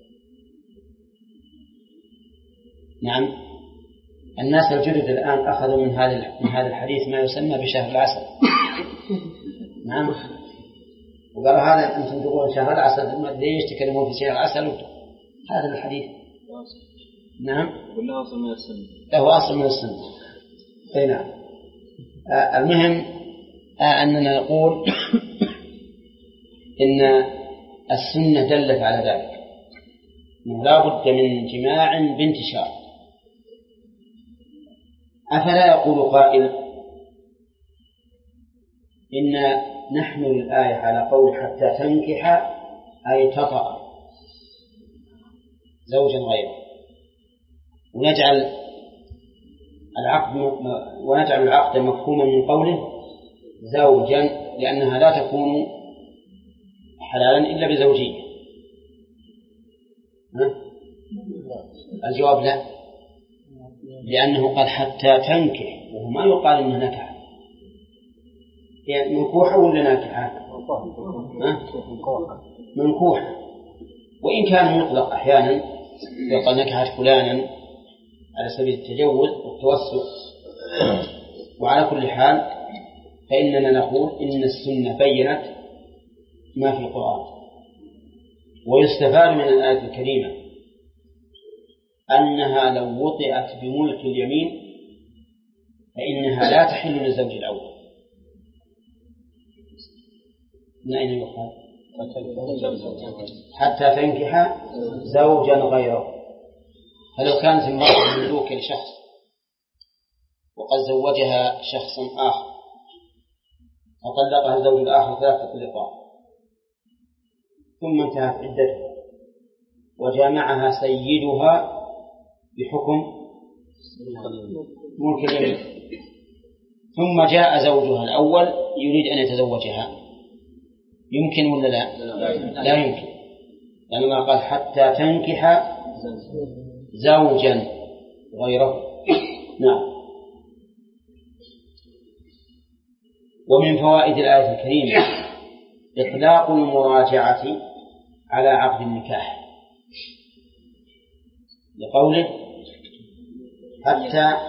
نعم، الناس الجدد الآن أخذوا من هذا من هذا الحديث ما يسمى بشهر العسل. نعم، وقالوا هذا أنتم تقولون شهر العسل، ليش تكلمون في شهر العسل؟ هذا الحديث نعم له أصل من السنة، له أصل من السنة. أي نعم. آه المهم آه أننا نقول إن السنة دلت على ذلك، لا بد من جماع بانتشار. أفلا يقول قائل إن نحمل الآية على قول حتى تنكح أي تطأ زوجا غيره، ونجعل العقد ونجعل العقد مفهوما من قوله زوجا، لأنها لا تكون حلالا إلا بزوجية. الجواب لا، لأنه قال حتى تنكح، وهو ما يقال إنه نكح، يعني منكوحة ولا ناكحة؟ منكوحة، وإن كان مطلق أحيانا يقال نكحت فلانا على سبيل التجوز والتوسع. وعلى كل حال فإننا نقول إن السنة بيّنت ما في القرآن. ويستفاد من الآية الكريمة أنها لو وطئت بملك اليمين فإنها لا تحل للزوج الأول. من أين يقال؟ حتى تنكح زوجا غيره. فلو كانت المرأة مملوكة لشخص وقد زوجها شخص آخر وطلقها الزوج الآخر ثلاثة طلقات ثم انتهت عدتها وجامعها سيدها بحكم ملك اليمين، ثم جاء زوجها الأول يريد أن يتزوجها، يمكن ولا لا؟ لا يمكن، لأن ما قال حتى تنكح زوجا غيره. نعم. ومن فوائد الآية الكريمة إطلاق المراجعة على عقد النكاح، لقوله حتى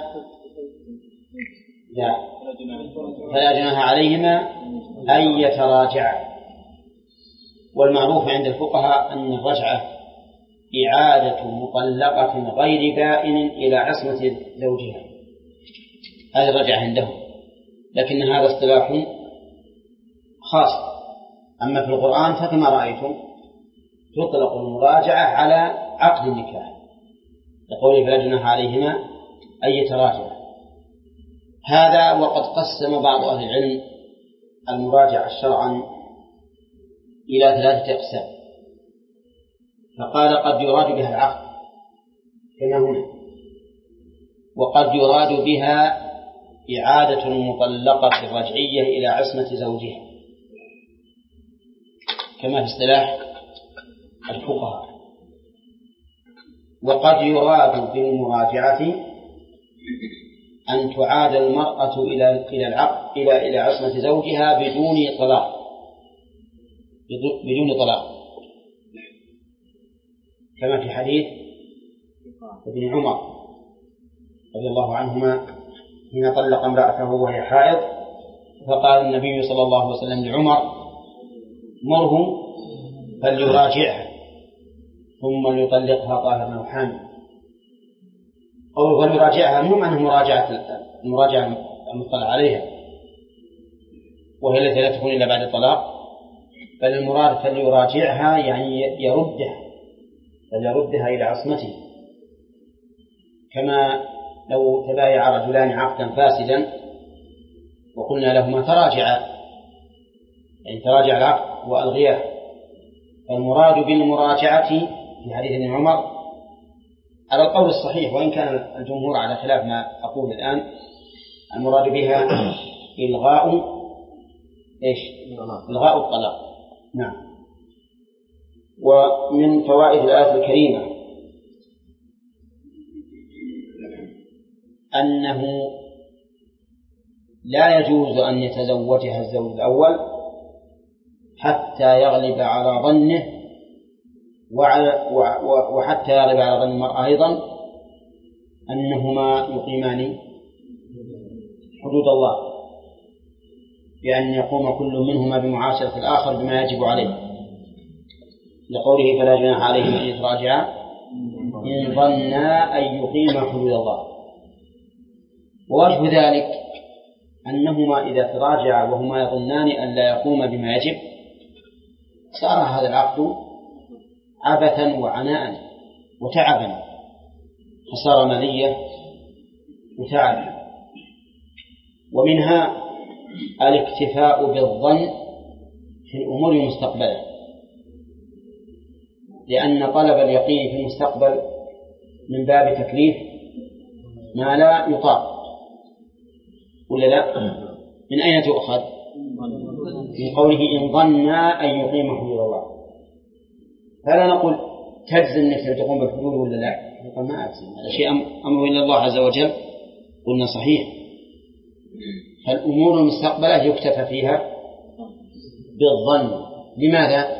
لا فلا جناح عليهما أن يتراجعا. والمعروف عند الفقهاء أن الرجعة إعادة مطلقة غير بائن إلى عصمة زوجها، هذه الرجعة عندهم، لكن هذا اصطلاح خاص أما في القرآن فكما رأيتم تطلق المراجعة على عقد النكاح لقوله فلا جناح عليهما أن يتراجعا. هذا وقد قسم بعض أهل العلم المراجعة شرعا إلى ثلاثة أقسام، فقال قد يراد بها العقد كما هنا، وقد يراد بها إعادة المطلقة الرجعية إلى عصمة زوجها كما في اصطلاح الفقهاء، وقد يراد بالمراجعة أن تعاد المرأة إلى إلى العقد إلى إلى عصمة زوجها بدون طلاق بدون طلاق كما في حديث ابن عمر رضي الله عنهما حين طلق امرأته وهي حائض، فقال النبي صلى الله عليه وسلم لعمر مره فليراجعها ثم ليطلقها طاهرا أو حاملا. قوله فليراجعها مو معنى مراجعة المراجعة المطلع عليها وهي التي لا تكون إلا بعد الطلاق، بل المراد فليراجعها يعني يردها فليردها إلى عصمته، كما لو تبايع رجلان عقدا فاسدا وقلنا لهما تراجعا يعني تراجع العقد وألغياه، فالمراد بالمراجعة في حديث ابن عمر على القول الصحيح وإن كان الجمهور على خلاف ما أقول الآن المراد بها إلغاء إيش؟ إلغاء الطلاق. نعم. ومن فوائد الآية الكريمة أنه لا يجوز أن يتزوجها الزوج الأول حتى يغلب على ظنه وحتى يغلب على ظن المرأة أيضا أنهما يقيمان حدود الله بأن يقوم كل منهما بمعاشرة الآخر بما يجب عليه، لقوله فلا جناح عليهما أن يتراجعا إن ظنا أن يقيما حدود الله. ووجه ذلك أنهما إذا تراجعا وهما يظنان أن لا يقوم بما يجب صار هذا العقد عبثا وعناء وتعبا، خسارة مالية وتعب. ومنها الاكتفاء بالظن في الأمور المستقبلة، لأن طلب اليقين في المستقبل من باب تكليف ما لا يطاق ولا لا؟ من أين تؤخذ؟ من قوله إن ظنا أن يقيم حدود الله، فلا نقول تجزم نفسك تقوم بالحدود ولا لا، نقول ما أجزم، هذا شيء أمر إلى الله عز وجل. قلنا صحيح، فالأمور المستقبلة يكتفى فيها بالظن. لماذا؟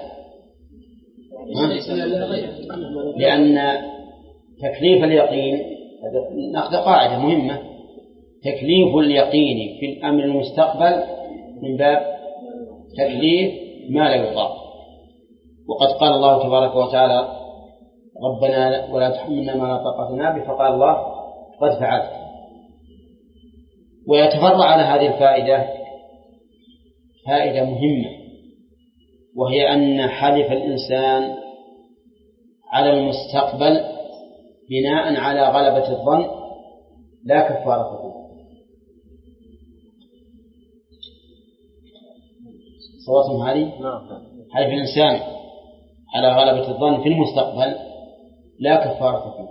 لأن تكليف اليقين نأخذ قاعدة مهمة، تكليف اليقين في الأمر المستقبل من باب تكليف ما لا يطاق. وقد قال الله تبارك وتعالى ربنا ولا تحملنا ما لا طاقة لنا به، فقال الله قد فعلت. ويتفرع على هذه الفائدة فائدة مهمة، وهي أن حلف الإنسان على المستقبل بناء على غلبة الظن لا كفارة فيه. صوتهم هذه حلف الإنسان على غلبة الظن في المستقبل لا كفارة فيه،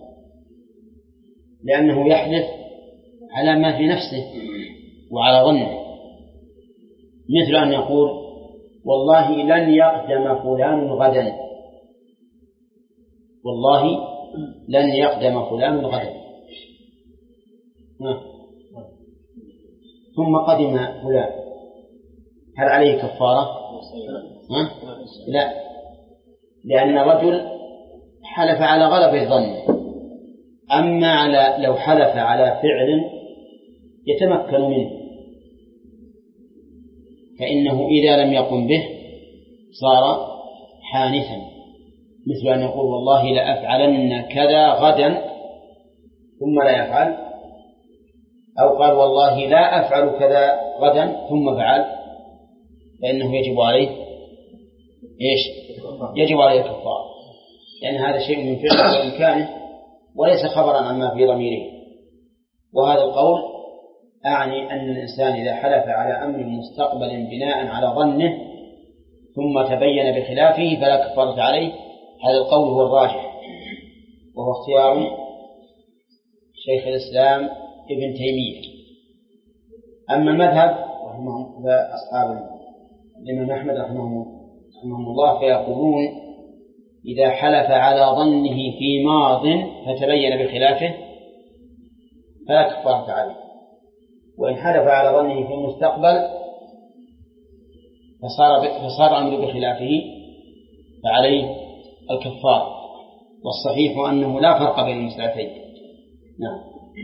لأنه يحلف على ما في نفسه وعلى ظنه، مثل أن يقول والله لن يقدم فلان غدا، والله لن يقدم فلان غدا، ثم قدم فلان، هل عليه كفارة؟ لا، لأن الرجل حلف على غلبة الظن. أما على لو حلف على فعل يتمكن منه فإنه إذا لم يقم به صار حانثا، مثل أن يقول والله لأفعلن كذا غدا ثم لا يفعل، أو قال والله لا أفعل كذا غدا ثم فعل، فإنه يجب عليه إيش يجب عليه الكفارة، لأن هذا شيء من فعله وإمكانه وليس خبرا عما في ضميره. وهذا القول أعني أن الإنسان إذا حلف على أمر مستقبل بناء على ظنه ثم تبين بخلافه فلا كفارة عليه. هذا القول هو الراجح وهو اختيار شيخ الإسلام ابن تيمية. أما المذهب رحمه فأصحاب الإمام أحمد رحمه الله فيقولون إذا حلف على ظنه في ماض فتبين بخلافه فلا كفارة عليه، وإن حلف على ظنه في المستقبل فصار فصار أمر بخلافه فعليه الكفارة. والصحيح أنه لا فرق بين المسألتين. نعم.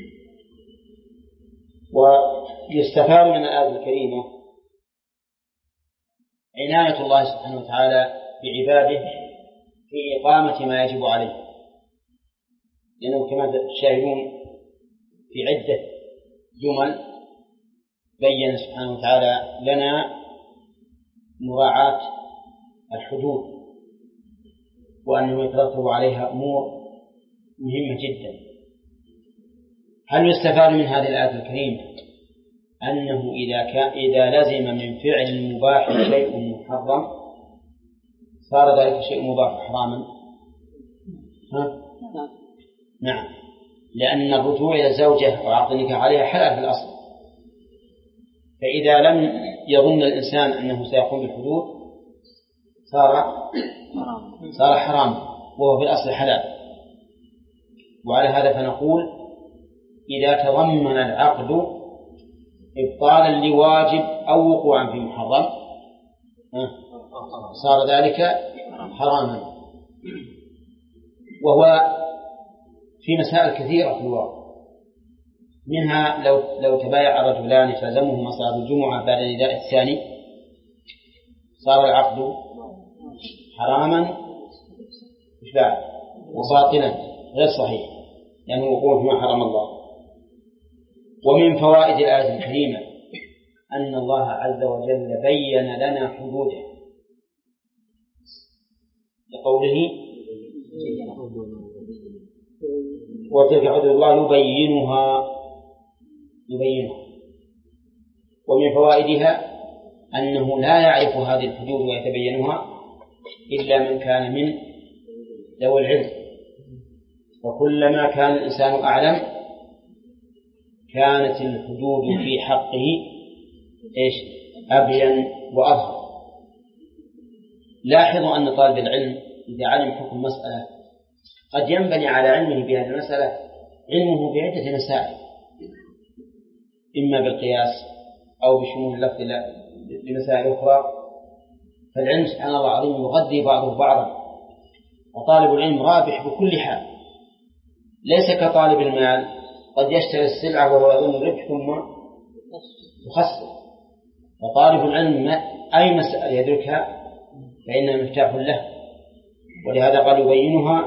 ويستفاد من الآية الكريمة عناية الله سبحانه وتعالى بعباده في إقامة ما يجب عليه، لأنه كما تشاهدون في عدة جمل بين سبحانه وتعالى لنا مراعاة الحدود وأنه يترتب عليها أمور مهمة جدا. هل يستفاد من هذه الآية الكريمة أنه إذا كان إذا لزم من فعل المباح شيء محرم صار ذلك شيء مباح حراما؟ ها؟ نعم، لأن الرجوع إلى الزوجة وعقد النكاح عليها حلال في الأصل، فإذا لم يظن الإنسان أنه سيقوم بالحدود صار صار حرام وهو في الأصل حلال. وعلى هذا فنقول إذا تضمن العقد إبطالا لواجب أو وقوعا في محرم صار ذلك حراما. وهو في مسائل كثيرة في الواقع، منها لو لو تبايع الرجلان فلزمهما صلاة الجمعة بعد النداء الثاني صار العقد حراما وباطلا غير صحيح لأنه وقوع فيما حرم الله. ومن فوائد الآية الكريمة أن الله عز وجل بين لنا حدوده لقوله وتلك حدود الله يبينها يبينها. ومن فوائدها أنه لا يعرف هذه الحدود ويتبينها إلا من كان من ذوي العلم، وكلما كان الإنسان أعلم كانت الحدود في حقه إيش أبين وأظهر. لاحظوا أن طالب العلم إذا علم حكم مسألة قد ينبني على علمه بهذه المسألة علمه بعدة مسائل، إما بالقياس أو بشمول اللفظ لمسائل أخرى. فالعلم سبحان الله العظيم يغذي بعضه بعضا، وطالب العلم رابح بكل حال، ليس كطالب المال قد يشتري السلعة وهو يظن الربح ثم يخسر. وطالب العلم أي مسألة يدركها فإنها مفتاح له، ولهذا قال يبينها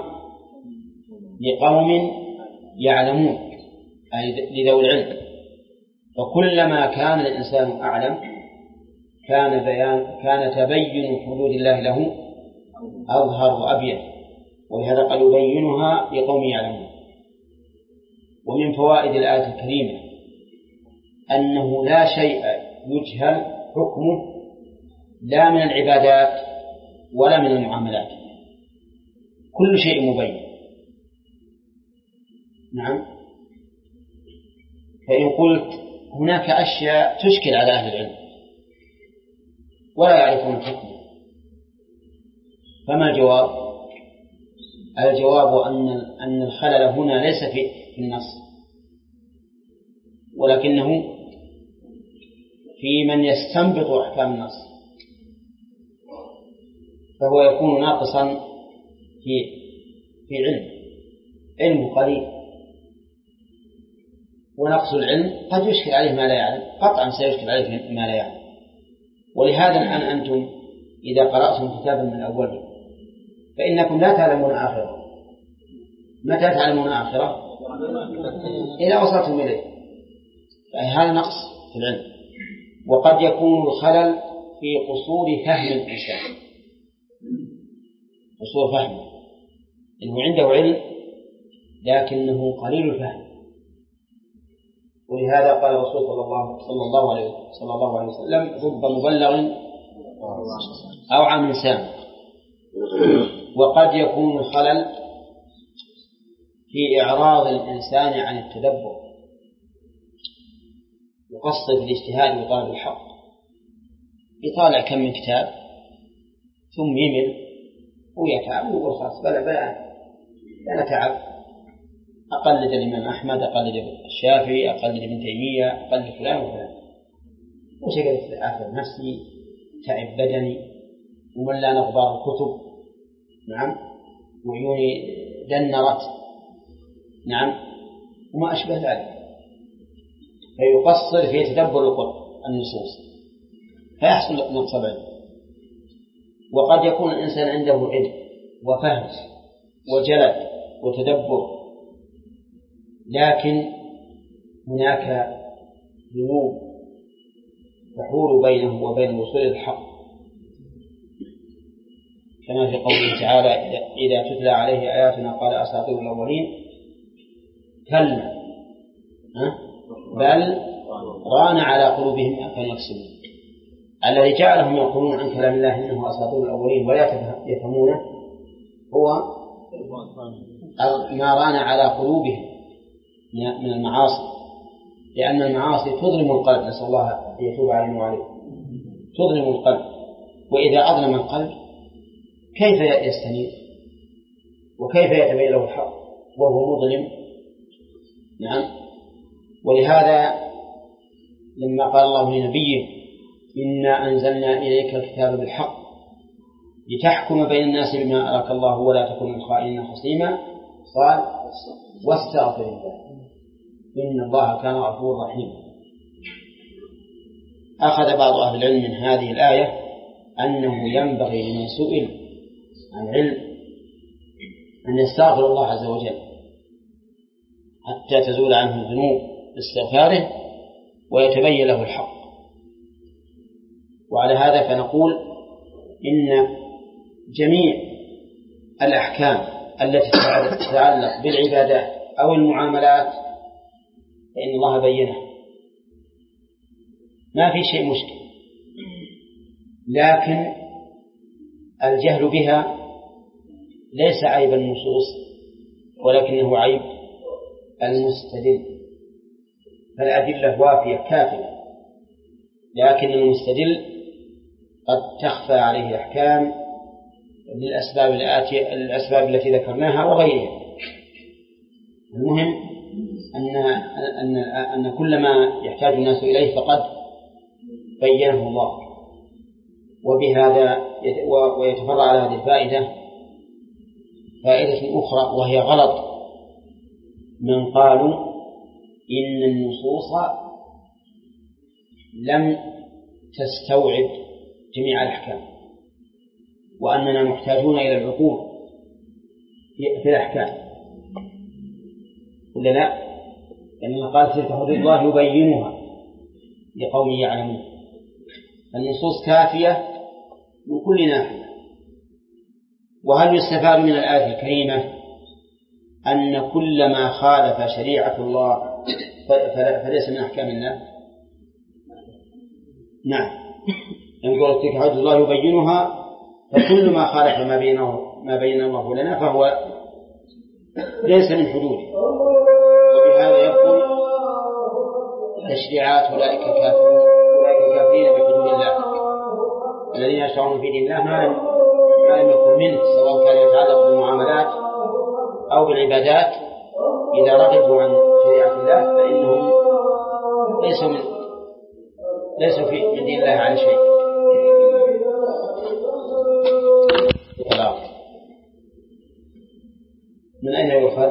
لقوم يعلمون أي لذوي العلم. فكلما كان الإنسان أعلم كان بيان كان تبين حدود الله له أظهر وأبين، ولهذا قال يبينها لقوم يعلمون. ومن فوائد الآية الكريمة أنه لا شيء يجهل حكمه لا من العبادات ولا من المعاملات، كل شيء مبين. نعم. فإن قلت هناك أشياء تشكل على أهل العلم ولا يعرفون الحكم فما الجواب؟ الجواب أن أن الخلل هنا ليس في في النص، ولكنه في من يستنبط أحكام النص، فهو يكون ناقصا في في علم علمه قليل. ونقص العلم قد يشكل عليه ما لا يعلم، قطعا سيشكل عليه ما لا يعلم. ولهذا الآن أنتم إذا قرأتم كتابا من أوله فإنكم لا تعلمون آخره. متى تعلمون آخره؟ إذا وصلتم إليه. فهذا نقص في العلم. وقد يكون الخلل في قصور فهم الإنسان، قصور فهمه، إنه عنده علم لكنه قليل الفهم. ولهذا قال الرسول صلى الله صلى الله عليه صلى الله عليه وسلم: رب مبلغ أو عام سامع. وقد يكون الخلل في إعراض الإنسان عن التدبر، يقصر في الاجتهاد وطلب الحق، يطالع كم من كتاب ثم يمل ويتعب ويقول خلاص بلا بلا أنا تعب، أقلد الإمام أحمد، أقلد الشافعي، أقلد ابن تيمية، أقلد فلان وفلان، وشغلت آخر نفسي، تعب بدني، وملان أخبار الكتب، نعم، وعيوني دنرت، نعم، وما أشبه ذلك. فيقصر في تدبر النصوص فيحصل نقص بعد. وقد يكون الإنسان عنده علم وفهم وجلد وتدبر، لكن هناك ذنوب تحول بينه وبين الوصول إلى الحق، كما في قوله تعالى: إذا تتلى عليه آياتنا قال أساطير الأولين، كلا بل ران على قلوبهم ما كانوا يكسبون. الذي جعلهم يقولون عن كلام الله إنه أساطير الأولين ولا يفهمونه هو ما ران على قلوبهم من المعاصي، لأن المعاصي تظلم القلب، نسأل الله أن يتوب علينا وعليكم، تظلم القلب، وإذا أظلم القلب كيف يستنير وكيف يتبين له الحق وهو مظلم؟ نعم. ولهذا لما قال الله لنبيه: إنا أنزلنا إليك الكتاب بالحق لتحكم بين الناس بما أراك الله ولا تكن للخائنين خصيما، قال: واستغفر الله إن الله كان غفورا رحيما. أخذ بعض أهل العلم من هذه الآية أنه ينبغي لمن سئل عن علم أن يستغفر الله عز وجل حتى تزول عنه الذنوب باستغفاره ويتبين له الحق. وعلى هذا فنقول إن جميع الأحكام التي تتعلق بالعبادات أو المعاملات فإن الله بينها، ما في شيء مشكل، لكن الجهل بها ليس عيب النصوص ولكنه عيب المستدل. فالأدلة وافية كافية، لكن المستدل قد تخفى عليه أحكام للأسباب الآتية الأسباب التي ذكرناها وغيرها. المهم أن أن أن كل ما يحتاج الناس إليه فقد بينه الله. وبهذا ويتفرع على هذه الفائدة فائدة أخرى، وهي غلط من قالوا إن النصوص لم تستوعب جميع الأحكام وأننا محتاجون إلى العقول في الأحكام. ولا لا؟ لأنه قال: تلك حدود الله يبينها لقوم يعلمون. النصوص كافية من كل ناحية. وهل يستفاد من الآية الكريمة أن كل ما خالف شريعة الله فليس من أحكام الله؟ نعم. يقول: تلك حدود الله يبينها، فكل ما خالف ما بينه ما بين الله لنا فهو ليس من حدوده. وبهذا يقول تشريعات أولئك كافرون أولئك كافرين بحدود الله، الذين يشرعون في دين الله ما لم يكن منه، سواء كان يتعلق بالمعاملات أو بالعبادات. إذا رغبوا عن شريعة الله فإنهم ليسوا من ليسوا في من دين الله عن شيء. من أين يؤخذ؟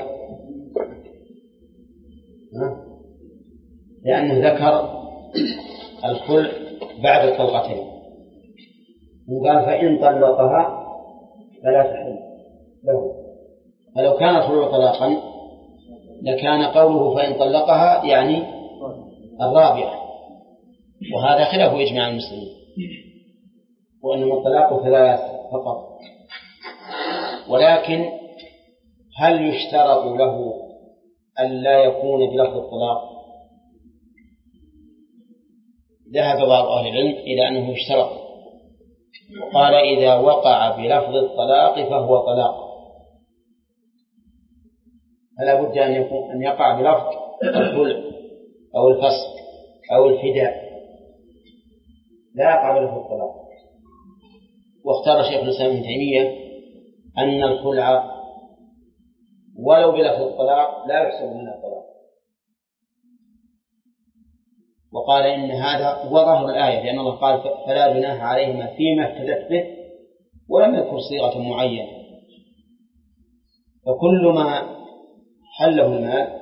لأنه ذكر الخلع بعد الطلقتين، وقال: فإن طلقها فلا تحل له. فلو كان الخلع طلاقا لكان قوله فإن طلقها يعني الرابعة، وهذا خلاف إجماع المسلمين، وإنما الطلاق ثلاث فقط. ولكن هل يشترط له أن لا يكون بلفظ الطلاق؟ ذهب بعض أهل العلم إلى أنه يشترط، وقال إذا وقع بلفظ الطلاق فهو طلاق، فلا بد أن يكون أن يقع بلفظ الخلع أو الفسق أو الفداء، لا يقع بلفظ الطلاق. واختار شيخ الإسلام ابن تيمية أن الخلع ولو بلفظ الطلاق لا يحسب من الطلاق، وقال إن هذا هو ظاهر الآية، لأن الله قال فلا جناح عليهما فيما افتدت به، ولم يذكر صيغة معينة. فكل ما حله المال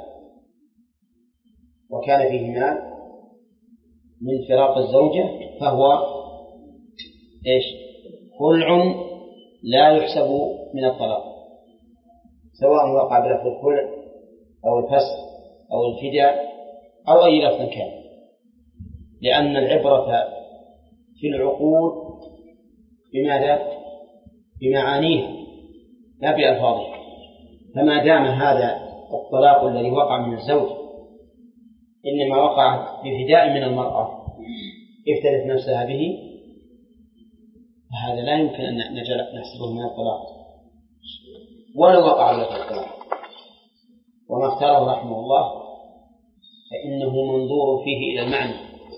وكان فيه مال من فراق الزوجة فهو إيش؟ خلع لا يحسب من الطلاق، سواء وقع بلفظ الخلع أو الفسق أو الفداء أو أي لفظ كان، لأن العبرة في العقود بماذا؟ بمعانيها لا بألفاظها. فما دام هذا الطلاق الذي وقع من الزوج إنما وقع بفداء من المرأة افتدت نفسها به، فهذا لا يمكن أن نحسبه من الطلاق ولو وقع بلفظ الطلاق. وما اختاره رحمه الله فإنه منظور فيه إلى المعنى،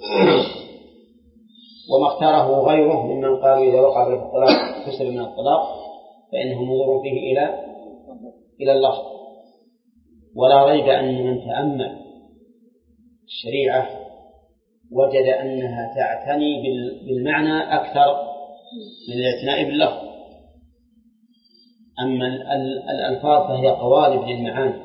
وما اختاره غيره ممن قالوا إذا وقع بلفظ الطلاق حسب من الطلاق فإنه منظور فيه إلى إلى اللفظ. ولا ريب أن من تأمل الشريعة وجد أنها تعتني بالمعنى أكثر من الاعتناء باللفظ. أما الألفاظ فهي قوالب للمعاني،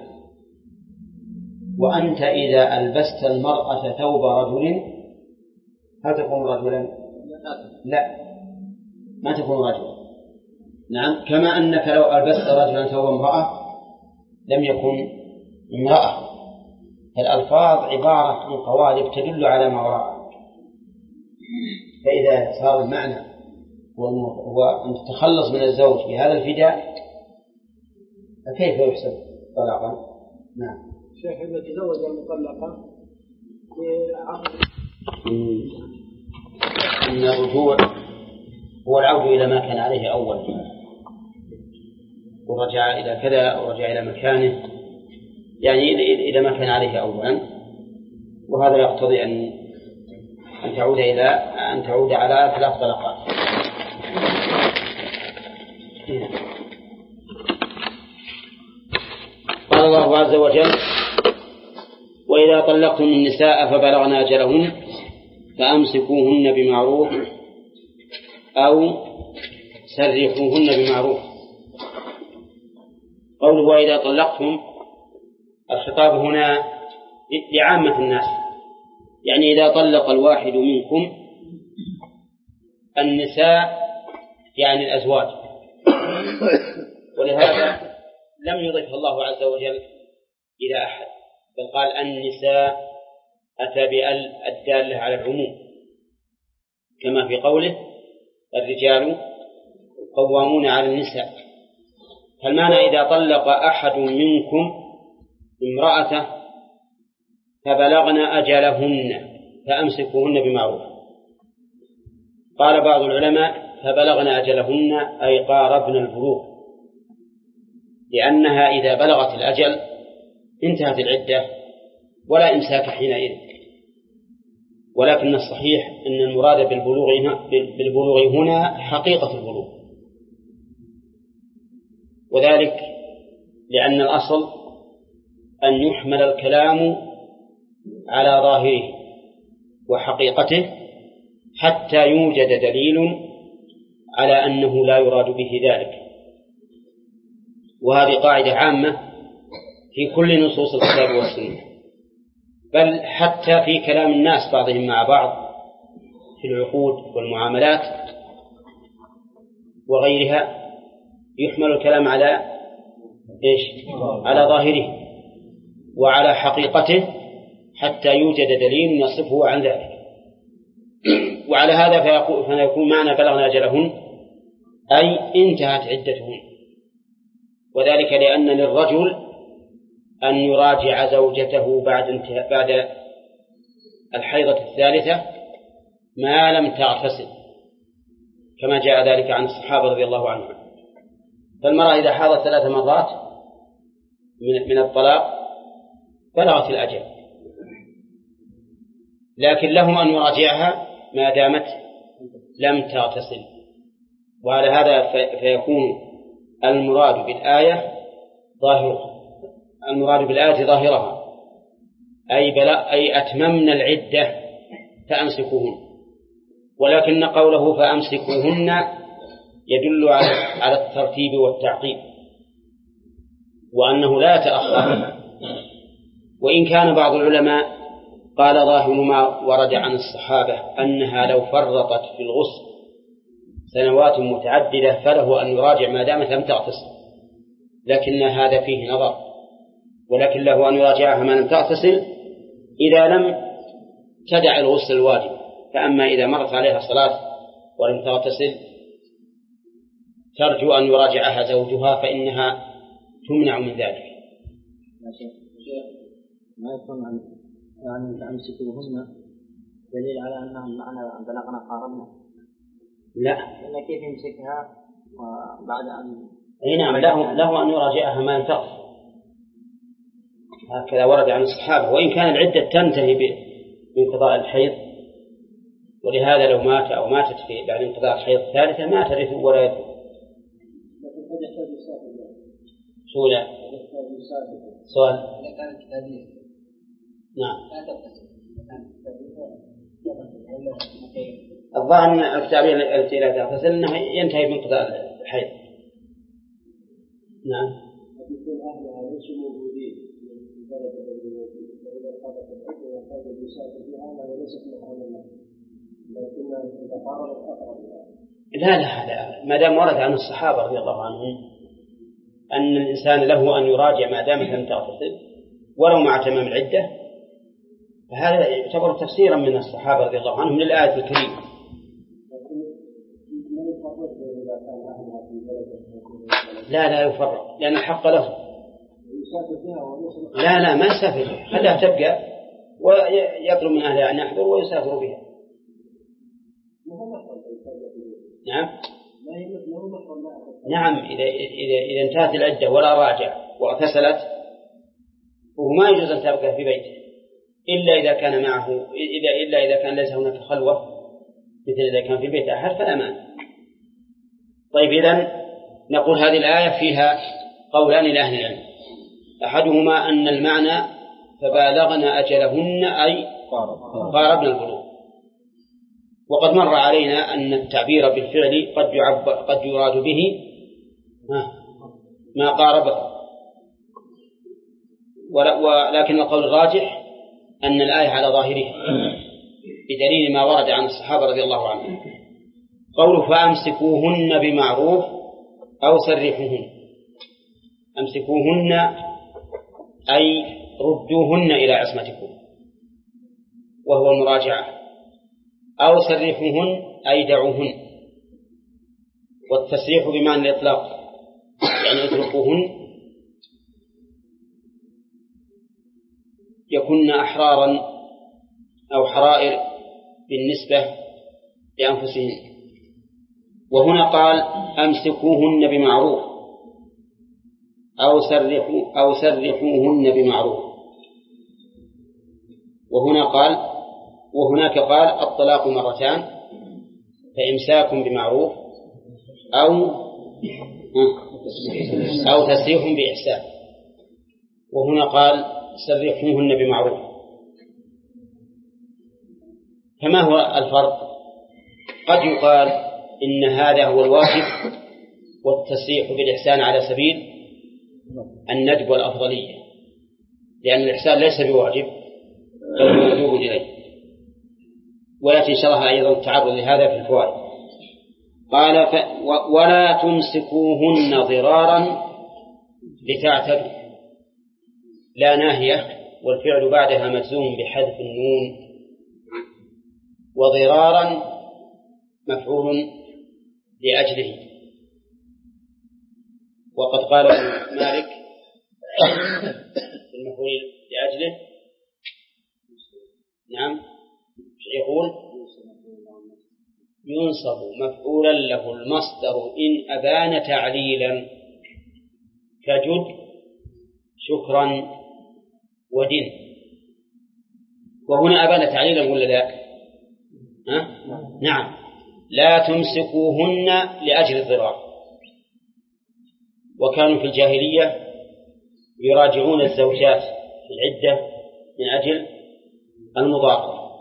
وأنت إذا ألبست المرأة ثوب رجل هل تكون رجلا؟ لا، ما تكون رجلا. نعم، كما أنك لو ألبست رجلا ثوب امرأة لم يكن امرأة. الألفاظ عبارة عن قوالب تدل على ما وراءها، فإذا صار المعنى هو أن تتخلص من الزوج بهذا الفداء فكيف يحسب طلاقا؟ نعم. شيخ إذا تزوج المطلقة بعقد إن الرجوع هو العود إلى ما كان عليه أولا، ورجع إلى كذا ورجع إلى مكانه، يعني إلى ما كان عليه أولا، وهذا يقتضي أن أن تعود إلى أن تعود على ثلاث طلقات. قال الله عز وجل: وإذا طلقتم النساء فبلغن أجلهن فأمسكوهن بمعروف أو سرحوهن بمعروف. قوله وإذا طلقتم، الخطاب هنا لعامة الناس، يعني إذا طلق الواحد منكم النساء يعني الأزواج، ولهذا لم يضف الله عز وجل إلى أحد، بل قال النساء، أتى بأل الدالة على العموم، كما في قوله الرجال قوامون على النساء. فالمعنى إذا طلق أحد منكم امرأته فبلغن أجلهن فأمسكوهن بمعروف. قال بعض العلماء فبلغن أجلهن أي قاربن البلوغ، لأنها إذا بلغت الأجل انتهت العدة ولا إمساك حينئذ. ولكن الصحيح أن المراد بالبلوغ هنا, بالبلوغ هنا حقيقة البلوغ، وذلك لأن الأصل أن يحمل الكلام على ظاهره وحقيقته حتى يوجد دليل على أنه لا يراد به ذلك. وهذه قاعدة عامة في كل نصوص الكتاب والسنة، بل حتى في كلام الناس بعضهم مع بعض في العقود والمعاملات وغيرها يحمل الكلام على إيش؟ على ظاهره وعلى حقيقته حتى يوجد دليل يصفه عن ذلك. وعلى هذا فيكون معنى بلغنا أجلهن أي انتهت عدتهن، وذلك لأن للرجل أن يراجع زوجته بعد انتهاء بعد الحيضة الثالثة ما لم تغتسل، كما جاء ذلك عن الصحابة رضي الله عنهم. فالمرأة إذا حاضت ثلاث مرات من الطلاق بلغت الأجل، لكن له أن يراجعها ما دامت لم تغتسل. وعلى هذا فيكون المراد بالآية ظاهرها المراد بالآية ظاهرها أي بلا أي أتممن العدة فأمسكوهن، ولكن قوله فأمسكوهن يدل على الترتيب والتعقيب وأنه لا يتأخر. وإن كان بعض العلماء قال ظاهر ما ورد عن الصحابة أنها لو فرطت في الغسل سنوات متعددة فله أن يراجع ما دامت لم تغتسل، لكن هذا فيه نظر، ولكن له أن يراجعها ما لم تغتسل إذا لم تدع الغسل الواجب. فأما إذا مرت عليها صلاة ولم تغتسل ترجو أن يراجعها زوجها فإنها تمنع من ذلك. ما يكون عن يعني أمسكوهن دليل على أنهم معنا بلغنا قاربنا؟ لا، لأن كيف يمسكها وبعد أن أي نعم له, له أن يراجعها ما ينتقص، هكذا ورد عن الصحابة. وإن كان العدة تنتهي بانقضاء الحيض، ولهذا لو مات أو ماتت في بعد انقضاء الحيض الثالثة ما ترث ولا يرث. سؤال سؤال نعم. الظاهر أن الكتابية التي لا تغتسل أنه ينتهي بانقضاء الحيض. نعم. لا لا لا ما دام ورد عن الصحابة رضي الله عنهم أن الإنسان له أن يراجع ما دام لم تغتسل ولو مع تمام العدة، فهذا يعتبر تفسيرا من الصحابة رضي الله عنهم للآية الكريمة. لا لا يفرق لأن الحق له. لا لا ما يسافر، خلها تبقى ويطلب من أهلها أن يحضر ويسافر بها. نعم نعم إذا إذا إذا انتهت العدة ولا راجع واغتسلت وما يجوز أن تبقى في بيته إلا إذا كان معه إذا إلا إذا كان ليس هناك خلوة، مثل إذا كان في بيت أحد فلا مانع. طيب إذن نقول هذه الآية فيها قولان لأهل العلم، أحدهما أن المعنى فبالغنا أجلهن أي قاربنا البلوغ، وقد مر علينا أن التعبير بالفعل قد يعبر قد يراد به ما قاربه، ولكن القول الراجح أن الآية على ظاهرها بدليل ما ورد عن الصحابة رضي الله عنهم. قوله فأمسكوهن بمعروف أو سرحوهن، أمسكوهن أي ردوهن إلى عصمتكم وهو المراجعة، أو سرحوهن أي دعوهن، والتسريح بمعنى الإطلاق يعني اتركوهن يكون أحرارا أو حرائر بالنسبة لأنفسهن. وهنا قال أمسكوهن بمعروف أو سرحوا أو سرحوهن بمعروف، وهنا قال وهناك قال الطلاق مرتان فإمساك بمعروف أو أو تسريح بإحسان، وهنا قال سرحوهن بمعروف. فما هو الفرق؟ قد يقال إن هذا هو الواجب والتسريح بالإحسان على سبيل الندب والأفضلية، لأن الإحسان ليس بواجب بل مندوب إليه، ويأتي شرح أيضا التعرض لهذا في الفوائد. قال ف... ولا تمسكوهن ضرارا لتعتدوا، لا ناهية والفعل بعدها مجزوم بحذف النون، وضرارا مفعول لأجله، وقد قال مالك المفعول لأجله نعم يقول ينصب مفعولا له المصدر إن أبان تعليلا كجد شكرا ودين. وهنا أبان تعليلا ولا لا؟ ها؟ نعم. لا تمسكوهن لأجل الضرار. وكانوا في الجاهلية يراجعون الزوجات في العدة من أجل المضاقة،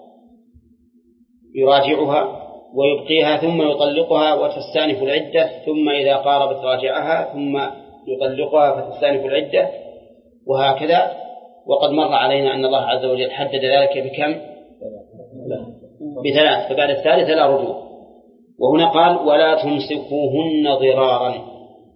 يراجعها ويبقيها ثم يطلقها وتستأنف العدة، ثم إذا قاربت راجعها ثم يطلقها فتستأنف العدة، وهكذا. وقد مر علينا أن الله عز وجل حدد ذلك بكم؟ بثلاث، فبعد الثالثة لا رجوع. وهنا قال ولا تمسكوهن ضرارا.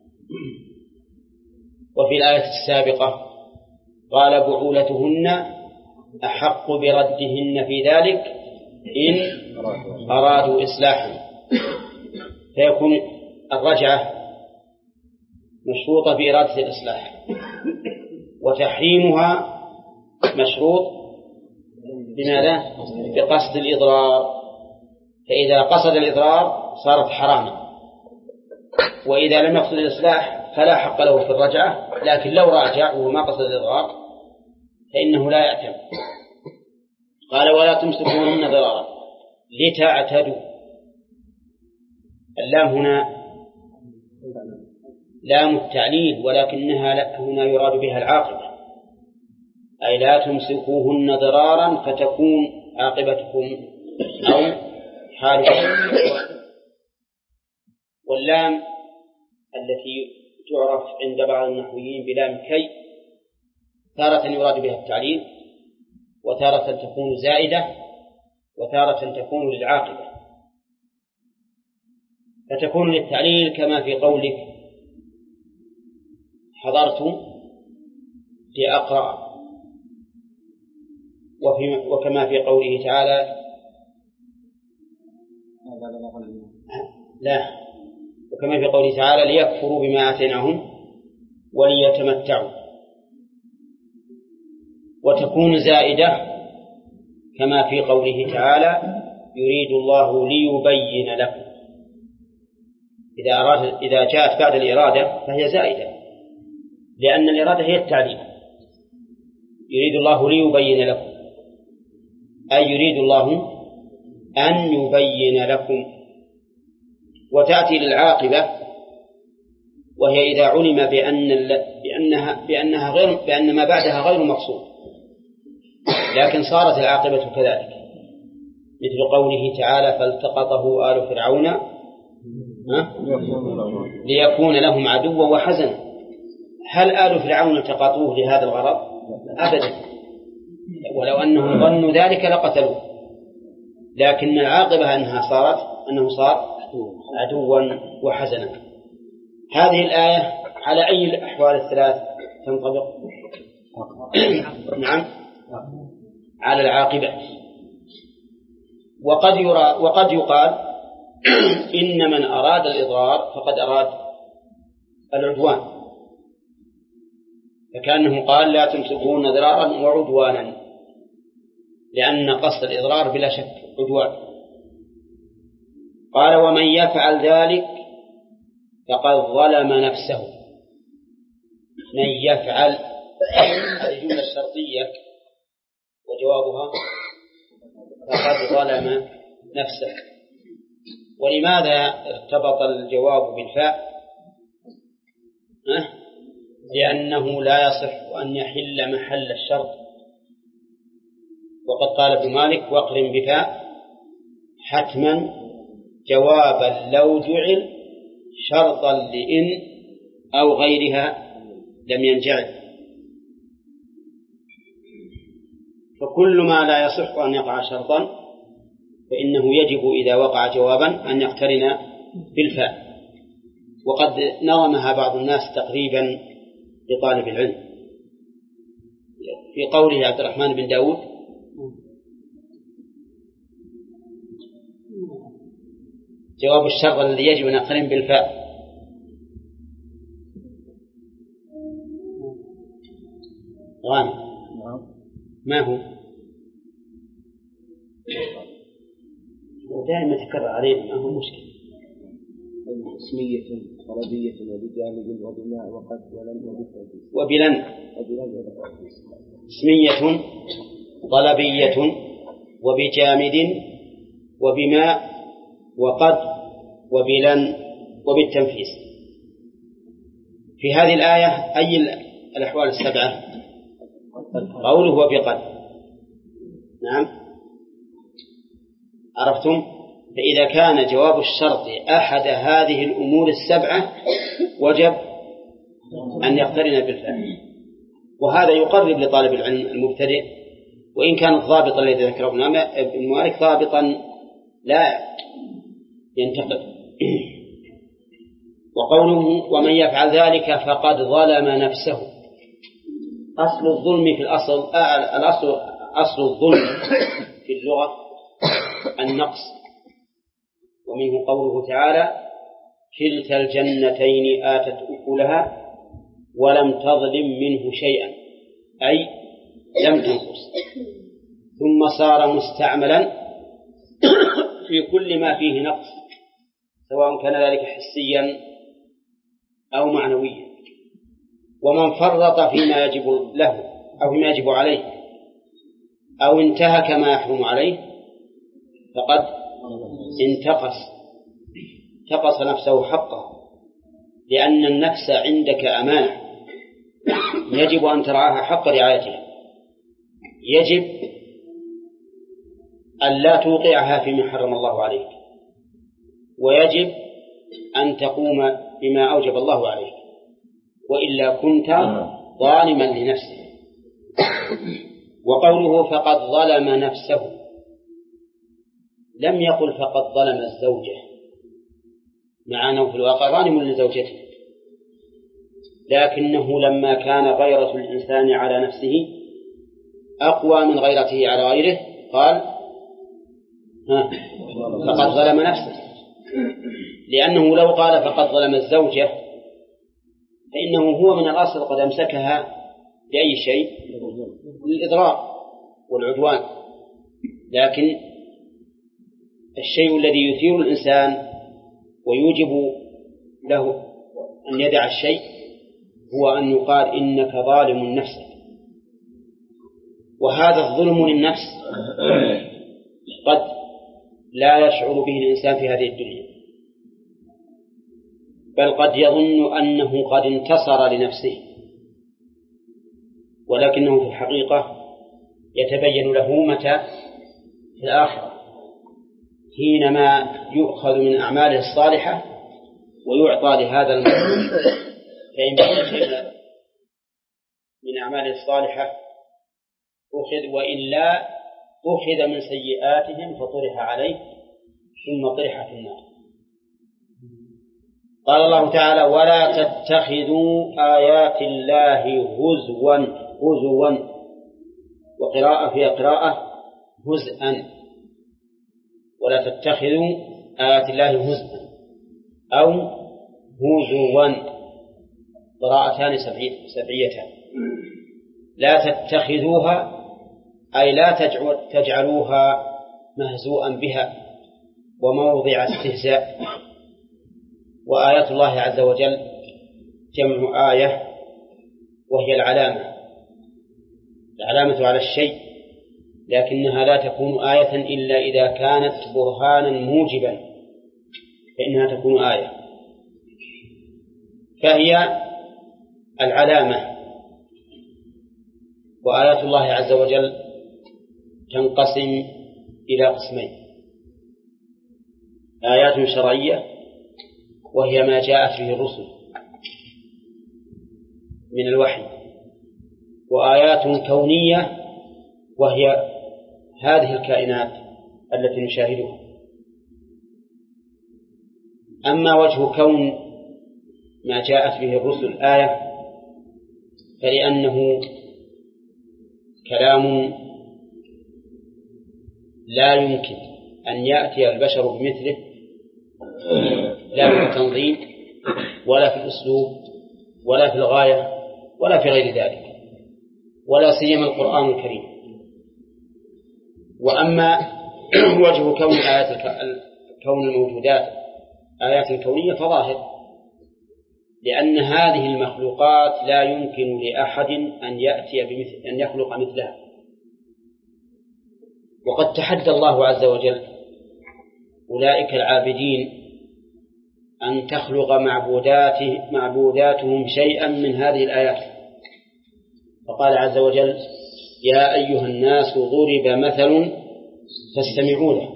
وفي الآية السابقة قال بعولتهن أحق بردهن في ذلك إن أرادوا إصلاحا، فيكون الرجعة مشروطة بإرادة الإصلاح، وتحريمها مشروط بماذا؟ بقصد الإضرار. فإذا قصد الإضرار صارت حراما، وإذا لم يقصد الإصلاح فلا حق له في الرجعة. لكن لو راجع وهو ما قصد الإضرار فإنه لا يأثم. قال ولا تمسكوهن ضرارا لتعتدوا. اللام هنا لام التعليل، ولكنها هنا يراد بها العاقبة، أي لا تمسكوهن ضرارا فتكون عاقبتكم أو حالكم. واللام التي تعرف عند بعض النحويين بلام كي تارة يراد بها التعليل، وتارة تكون زائدة، وتارة تكون للعاقبة. فتكون للتعليل كما في قولك حضرت لأقرأ، وفي وكما في قوله تعالى لا وكما في قوله تعالى ليكفروا بما آتيناهم وليتمتعوا. وتكون زائدة كما في قوله تعالى يريد الله ليبين لكم. إذا أراد إذا جاءت بعد الإرادة فهي زائدة، لأن الإرادة هي التعليل. يريد الله ليبين لكم، أي يريد الله أن يبين لكم. وتأتي للعاقبة، وهي إذا علم بأن بأنها بأنها غير بأن ما بعدها غير مقصود، لكن صارت العاقبة كذلك، مثل قوله تعالى فالتقطه آل فرعون ليكون لهم عدوا وحزنا. هل آل فرعون التقطوه لهذا الغرض؟ أبدا، ولو أنهم ظنوا ذلك لقتلوه، لكن العاقبة أنها صارت أنه صار عدوا وحزنا. هذه الآية على أي الأحوال الثلاث تنطبق؟ نعم، على العاقبة. وقد يرى وقد يقال إن من أراد الإضرار فقد أراد العدوان، فكأنه قال لا تمسكون ضرارا وعدوانا، لأن قصد الإضرار بلا شك عدوان. قال ومن يفعل ذلك فقد ظلم نفسه. من يفعل هذه جملة شرطية وجوابها فقد ظلم نفسه. ولماذا ارتبط الجواب بالفاء؟ أه؟ لأنه لا يصح أن يحل محل الشرط. وقد قال ابن مالك واقرن بفاء حتما جوابا لو جعل شرطا لإن أو غيرها لم ينجعل. فكل ما لا يصح أن يقع شرطا فإنه يجب إذا وقع جوابا أن يقترن بالفاء. وقد نظمها بعض الناس تقريبا لطالب العلم في قوله عبد الرحمن بن داود جواب الشرط الذي يجب أن يقترن بالفاء غامض. ما هو؟ ودائما تكرر علينا، ما هو مشكلة. اسمية طلبية وبجانب وبماء وقد ولن وبالتوفيق وبلن. اسمية طلبية وبجامد وبماء وقد وبلن وبالتنفيس. في هذه الآية أي الأحوال السبعة؟ قوله وبقد. نعم عرفتم؟ فإذا كان جواب الشرط أحد هذه الأمور السبعة وجب أن يقترن بالفعل، وهذا يقرب لطالب العلم المبتدئ، وإن كان الضابط الذي ذكره ابن مالك ضابطا لا ينتقد. وقوله ومن يفعل ذلك فقد ظلم نفسه. أصل الظلم في الأصل الأصل أصل الظلم في اللغة النقص، ومنه قوله تعالى كلتا الجنتين آتت أكلها ولم تظلم منه شيئا، أي لم تنقص. ثم صار مستعملا في كل ما فيه نقص، سواء كان ذلك حسيا أو معنويا. ومن فرط فيما يجب له أو فيما يجب عليه أو انتهك ما يحرم عليه فقد انتقص انتقص نفسه حقه، لأن النفس عندك أمانة يجب أن ترعاها حق رعايتها. يجب أن لا توقعها فيما حرم الله عليك، ويجب أن تقوم بما أوجب الله عليك، وإلا كنت ظالما لنفسك. وقوله فقد ظلم نفسه لم يقل فقد ظلم الزوجة، مع أنه في الواقع ظالم لزوجته، لكنه لما كان غيرة الإنسان على نفسه أقوى من غيرته على غيره قال ها فقد ظلم نفسه، لأنه لو قال فقد ظلم الزوجة فإنه هو من الأصل قد أمسكها بأي شيء؟ للإضرار والعدوان. لكن الشيء الذي يثير الإنسان ويوجب له أن يدع الشيء هو أن يقال إنك ظالم نفسك. وهذا الظلم للنفس قد لا يشعر به الإنسان في هذه الدنيا، بل قد يظن أنه قد انتصر لنفسه، ولكنه في الحقيقة يتبين له متى؟ في الآخرة، حينما يؤخذ من أعماله الصالحة ويعطى لهذا المظلوم، فإن بقي شيء من أعماله الصالحة أخذ، وإلا أخذ من سيئاتهم فطرح عليه ثم طرح في النار. قال الله تعالى ولا تتخذوا آيات الله هزوا هزوا، وقراءة في قراءة هزءا، ولا تتخذوا آيات الله هزءا أو هزوا، قراءتان سبعيتان. لا تتخذوها أي لا تجعلوها مهزوءا بها وموضع استهزاء. وآيات الله عز وجل جمع آية، وهي العلامة العلامة على الشيء، لكنها لا تكون آية إلا إذا كانت برهانا موجبا فإنها تكون آية. فهي العلامة. وآيات الله عز وجل تنقسم إلى قسمين: آيات شرعية وهي ما جاءت به الرسل من الوحي، وآيات كونية وهي هذه الكائنات التي نشاهدها. أما وجه كون ما جاءت به الرسل آية فلأنه كلام لا يمكن أن يأتي البشر بمثله، لا في التنظيم ولا في الأسلوب ولا في الغاية ولا في غير ذلك. ولا سيما القرآن الكريم. وأما وجه كون آيات كون الموجودات آيات كونية فظاهر، لأن هذه المخلوقات لا يمكن لأحد أن يأتي بمثل أن يخلق مثلها. وقد تحدى الله عز وجل أولئك العابدين أن تخلق معبوداته معبوداتهم شيئا من هذه الآيات، فقال عز وجل: يا أيها الناس ضرب مثل فاستمعوا له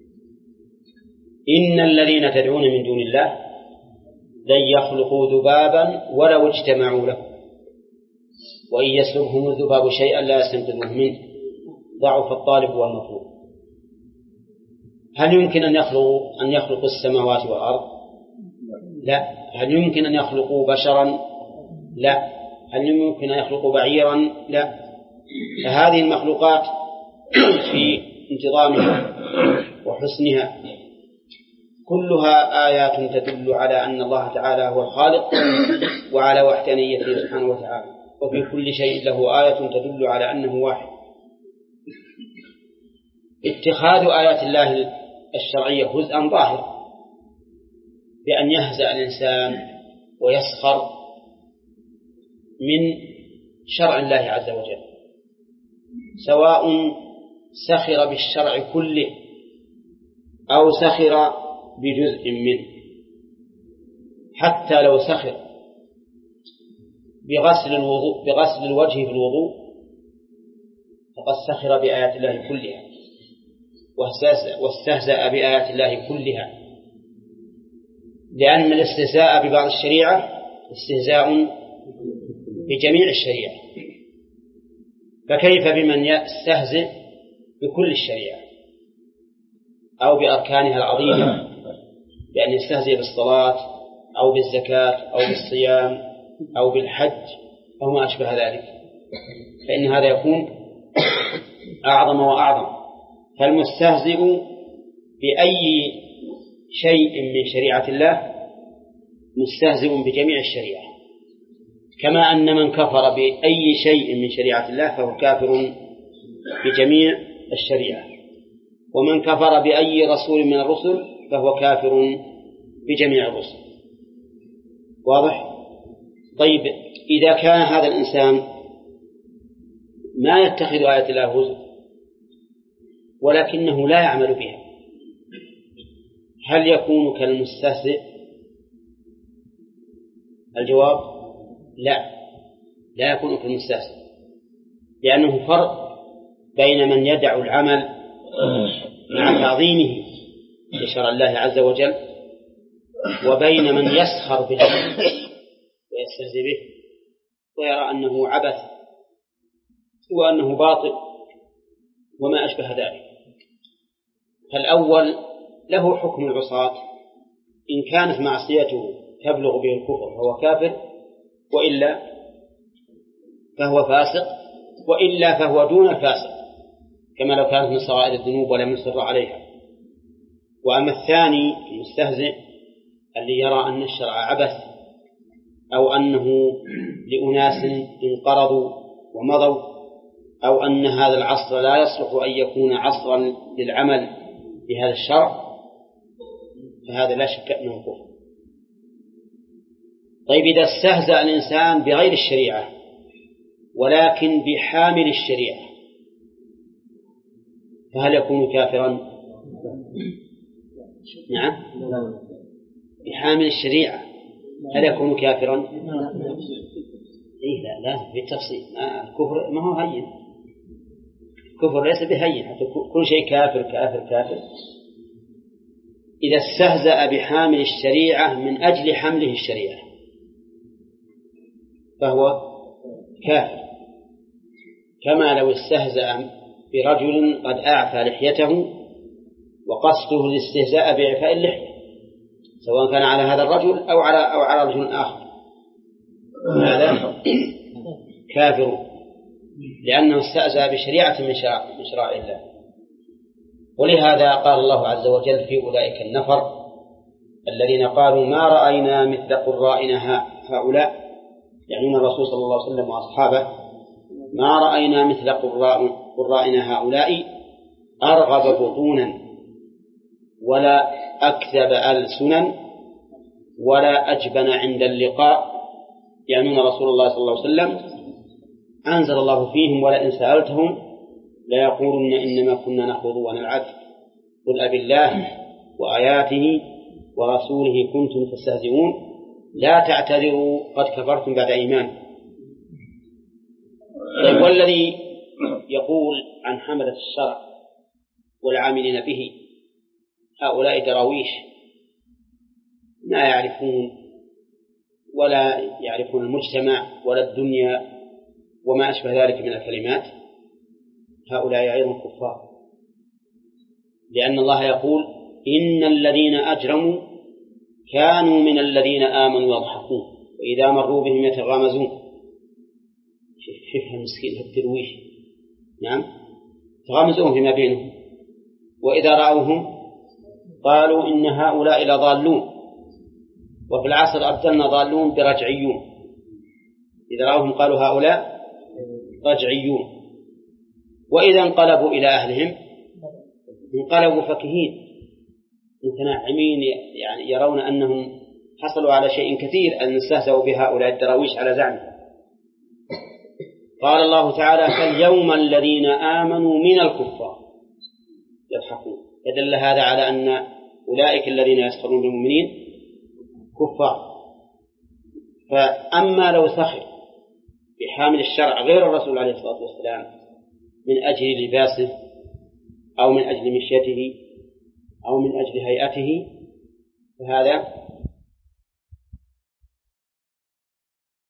إن الذين تدعون من دون الله لن يخلقوا ذبابا ولو اجتمعوا له وإن يسلبهم الذباب شيئا لا يستنقذوه منه ضعف الطالب والمطلوب. هل يمكن أن يخلقوا أن يخلقوا السماوات والأرض؟ لا. هل يمكن أن يخلقوا بشرا؟ لا. هل يمكن أن يخلقوا بعيرا؟ لا. فهذه المخلوقات في انتظامها وحسنها كلها آيات تدل على أن الله تعالى هو الخالق وعلى وحدانيته سبحانه وتعالى، وفي كل شيء له آية تدل على أنه واحد. اتخاذ آيات الله الشرعية هزءا ظاهر بأن يهزأ الإنسان ويسخر من شرع الله عز وجل، سواء سخر بالشرع كله أو سخر بجزء منه. حتى لو سخر بغسل الوضوء بغسل الوجه في الوضوء فقد سخر بآيات الله كلها واستهزأ بآيات الله كلها، لأن الاستهزاء ببعض الشريعة استهزاء بجميع الشريعة، فكيف بمن يستهزئ بكل الشريعة أو بأركانها العظيمة، بأن يستهزئ بالصلاة أو بالزكاة أو بالصيام أو بالحج أو ما أشبه ذلك، فإن هذا يكون أعظم وأعظم. فالمستهزئ بأي شيء من شريعة الله مستهزئ بجميع الشريعة، كما أن من كفر بأي شيء من شريعة الله فهو كافر بجميع الشريعة، ومن كفر بأي رسول من الرسل فهو كافر بجميع الرسل. واضح؟ طيب، إذا كان هذا الإنسان ما يتخذ آيات الله هزءا ولكنه لا يعمل بها، هل يكون كالمستهزئ؟ الجواب: لا، لا يكون كالمستهزئ، لأنه فرق بين من يدع العمل مع تعظيمه لشرع الله عز وجل وبين من يسخر به ويستهزئ به ويرى أنه عبث وأنه باطل وما أشبه ذلك. فالأول له حكم العصاة، إن كانت معصيته تبلغ به الكفر فهو كافر، وإلا فهو فاسق، وإلا فهو دون الفاسق كما لو كانت من صغائر الذنوب ولم يصر عليها. وأما الثاني المستهزئ الذي يرى أن الشرع عبث أو أنه لأناس انقرضوا ومضوا أو أن هذا العصر لا يصلح أن يكون عصرا للعمل بهذا الشرع، فهذا لا شك أنه كفر. طيب، إذا استهزأ الإنسان بغير الشريعة ولكن بحامل الشريعة فهل يكون كافرا؟ نعم، بحامل الشريعة هل يكون كافرا؟ إيه لا، لا بالتفصيل. الكفر ما هو هين، الكفر ليس بهين، حتى كل شيء كافر كافر كافر. إذا استهزأ بحامل الشريعة من أجل حمله الشريعة فهو كافر، كما لو استهزأ برجل قد أعفى لحيته وقصده الاستهزاء بإعفاء اللحية، سواء كان على هذا الرجل أو على أو على رجل آخر، هذا كافر لأنه استهزأ بشريعة من شرائع الله. ولهذا قال الله عز وجل في أولئك النفر الذين قالوا ما رأينا مثل قرائنا هؤلاء، يعنون الرسول صلى الله عليه وسلم وأصحابه، ما رأينا مثل قراء قرائنا هؤلاء أرغب بطونا ولا أكذب ألسنا ولا أجبن عند اللقاء، يعنون رسول الله صلى الله عليه وسلم. أنزل الله فيهم ولئن سألتهم ليقولن إنما كنا نخوض ونلعب قل أبي الله وآياته ورسوله كنتم تستهزئون لا تعتذروا قد كفرتم بعد إيمان. والذي يقول عن حملة الشرع والعاملين به هؤلاء دراويش ما يعرفون ولا يعرفون المجتمع ولا الدنيا وما أشبه ذلك من الكلمات، هؤلاء أيضا كفار، لأن الله يقول إن الذين أجرموا كانوا من الذين آمنوا يضحكون وإذا مروا بهم يتغامزون. شوفها مسكين الدرويش، نعم، تغامزون فيما بينهم، وإذا رأوهم قالوا إن هؤلاء لضالون، وفي العصر أبدلنا ضالون برجعيون، إذا رأوهم قالوا هؤلاء رجعيون، وإذا انقلبوا إلى أهلهم انقلبوا فكهين متنعمين، يعني يرون أنهم حصلوا على شيء كثير أن استهزأوا بهؤلاء الدراويش على زعمه. قال الله تعالى فاليوم الذين آمنوا من الكفار يضحكون، فدل هذا على أن أولئك الذين يسخرون بالمؤمنين كفار. فأما لو سخر بحامل الشرع غير الرسول عليه الصلاة والسلام من أجل لباسه أو من أجل مشيته أو من أجل هيئته فهذا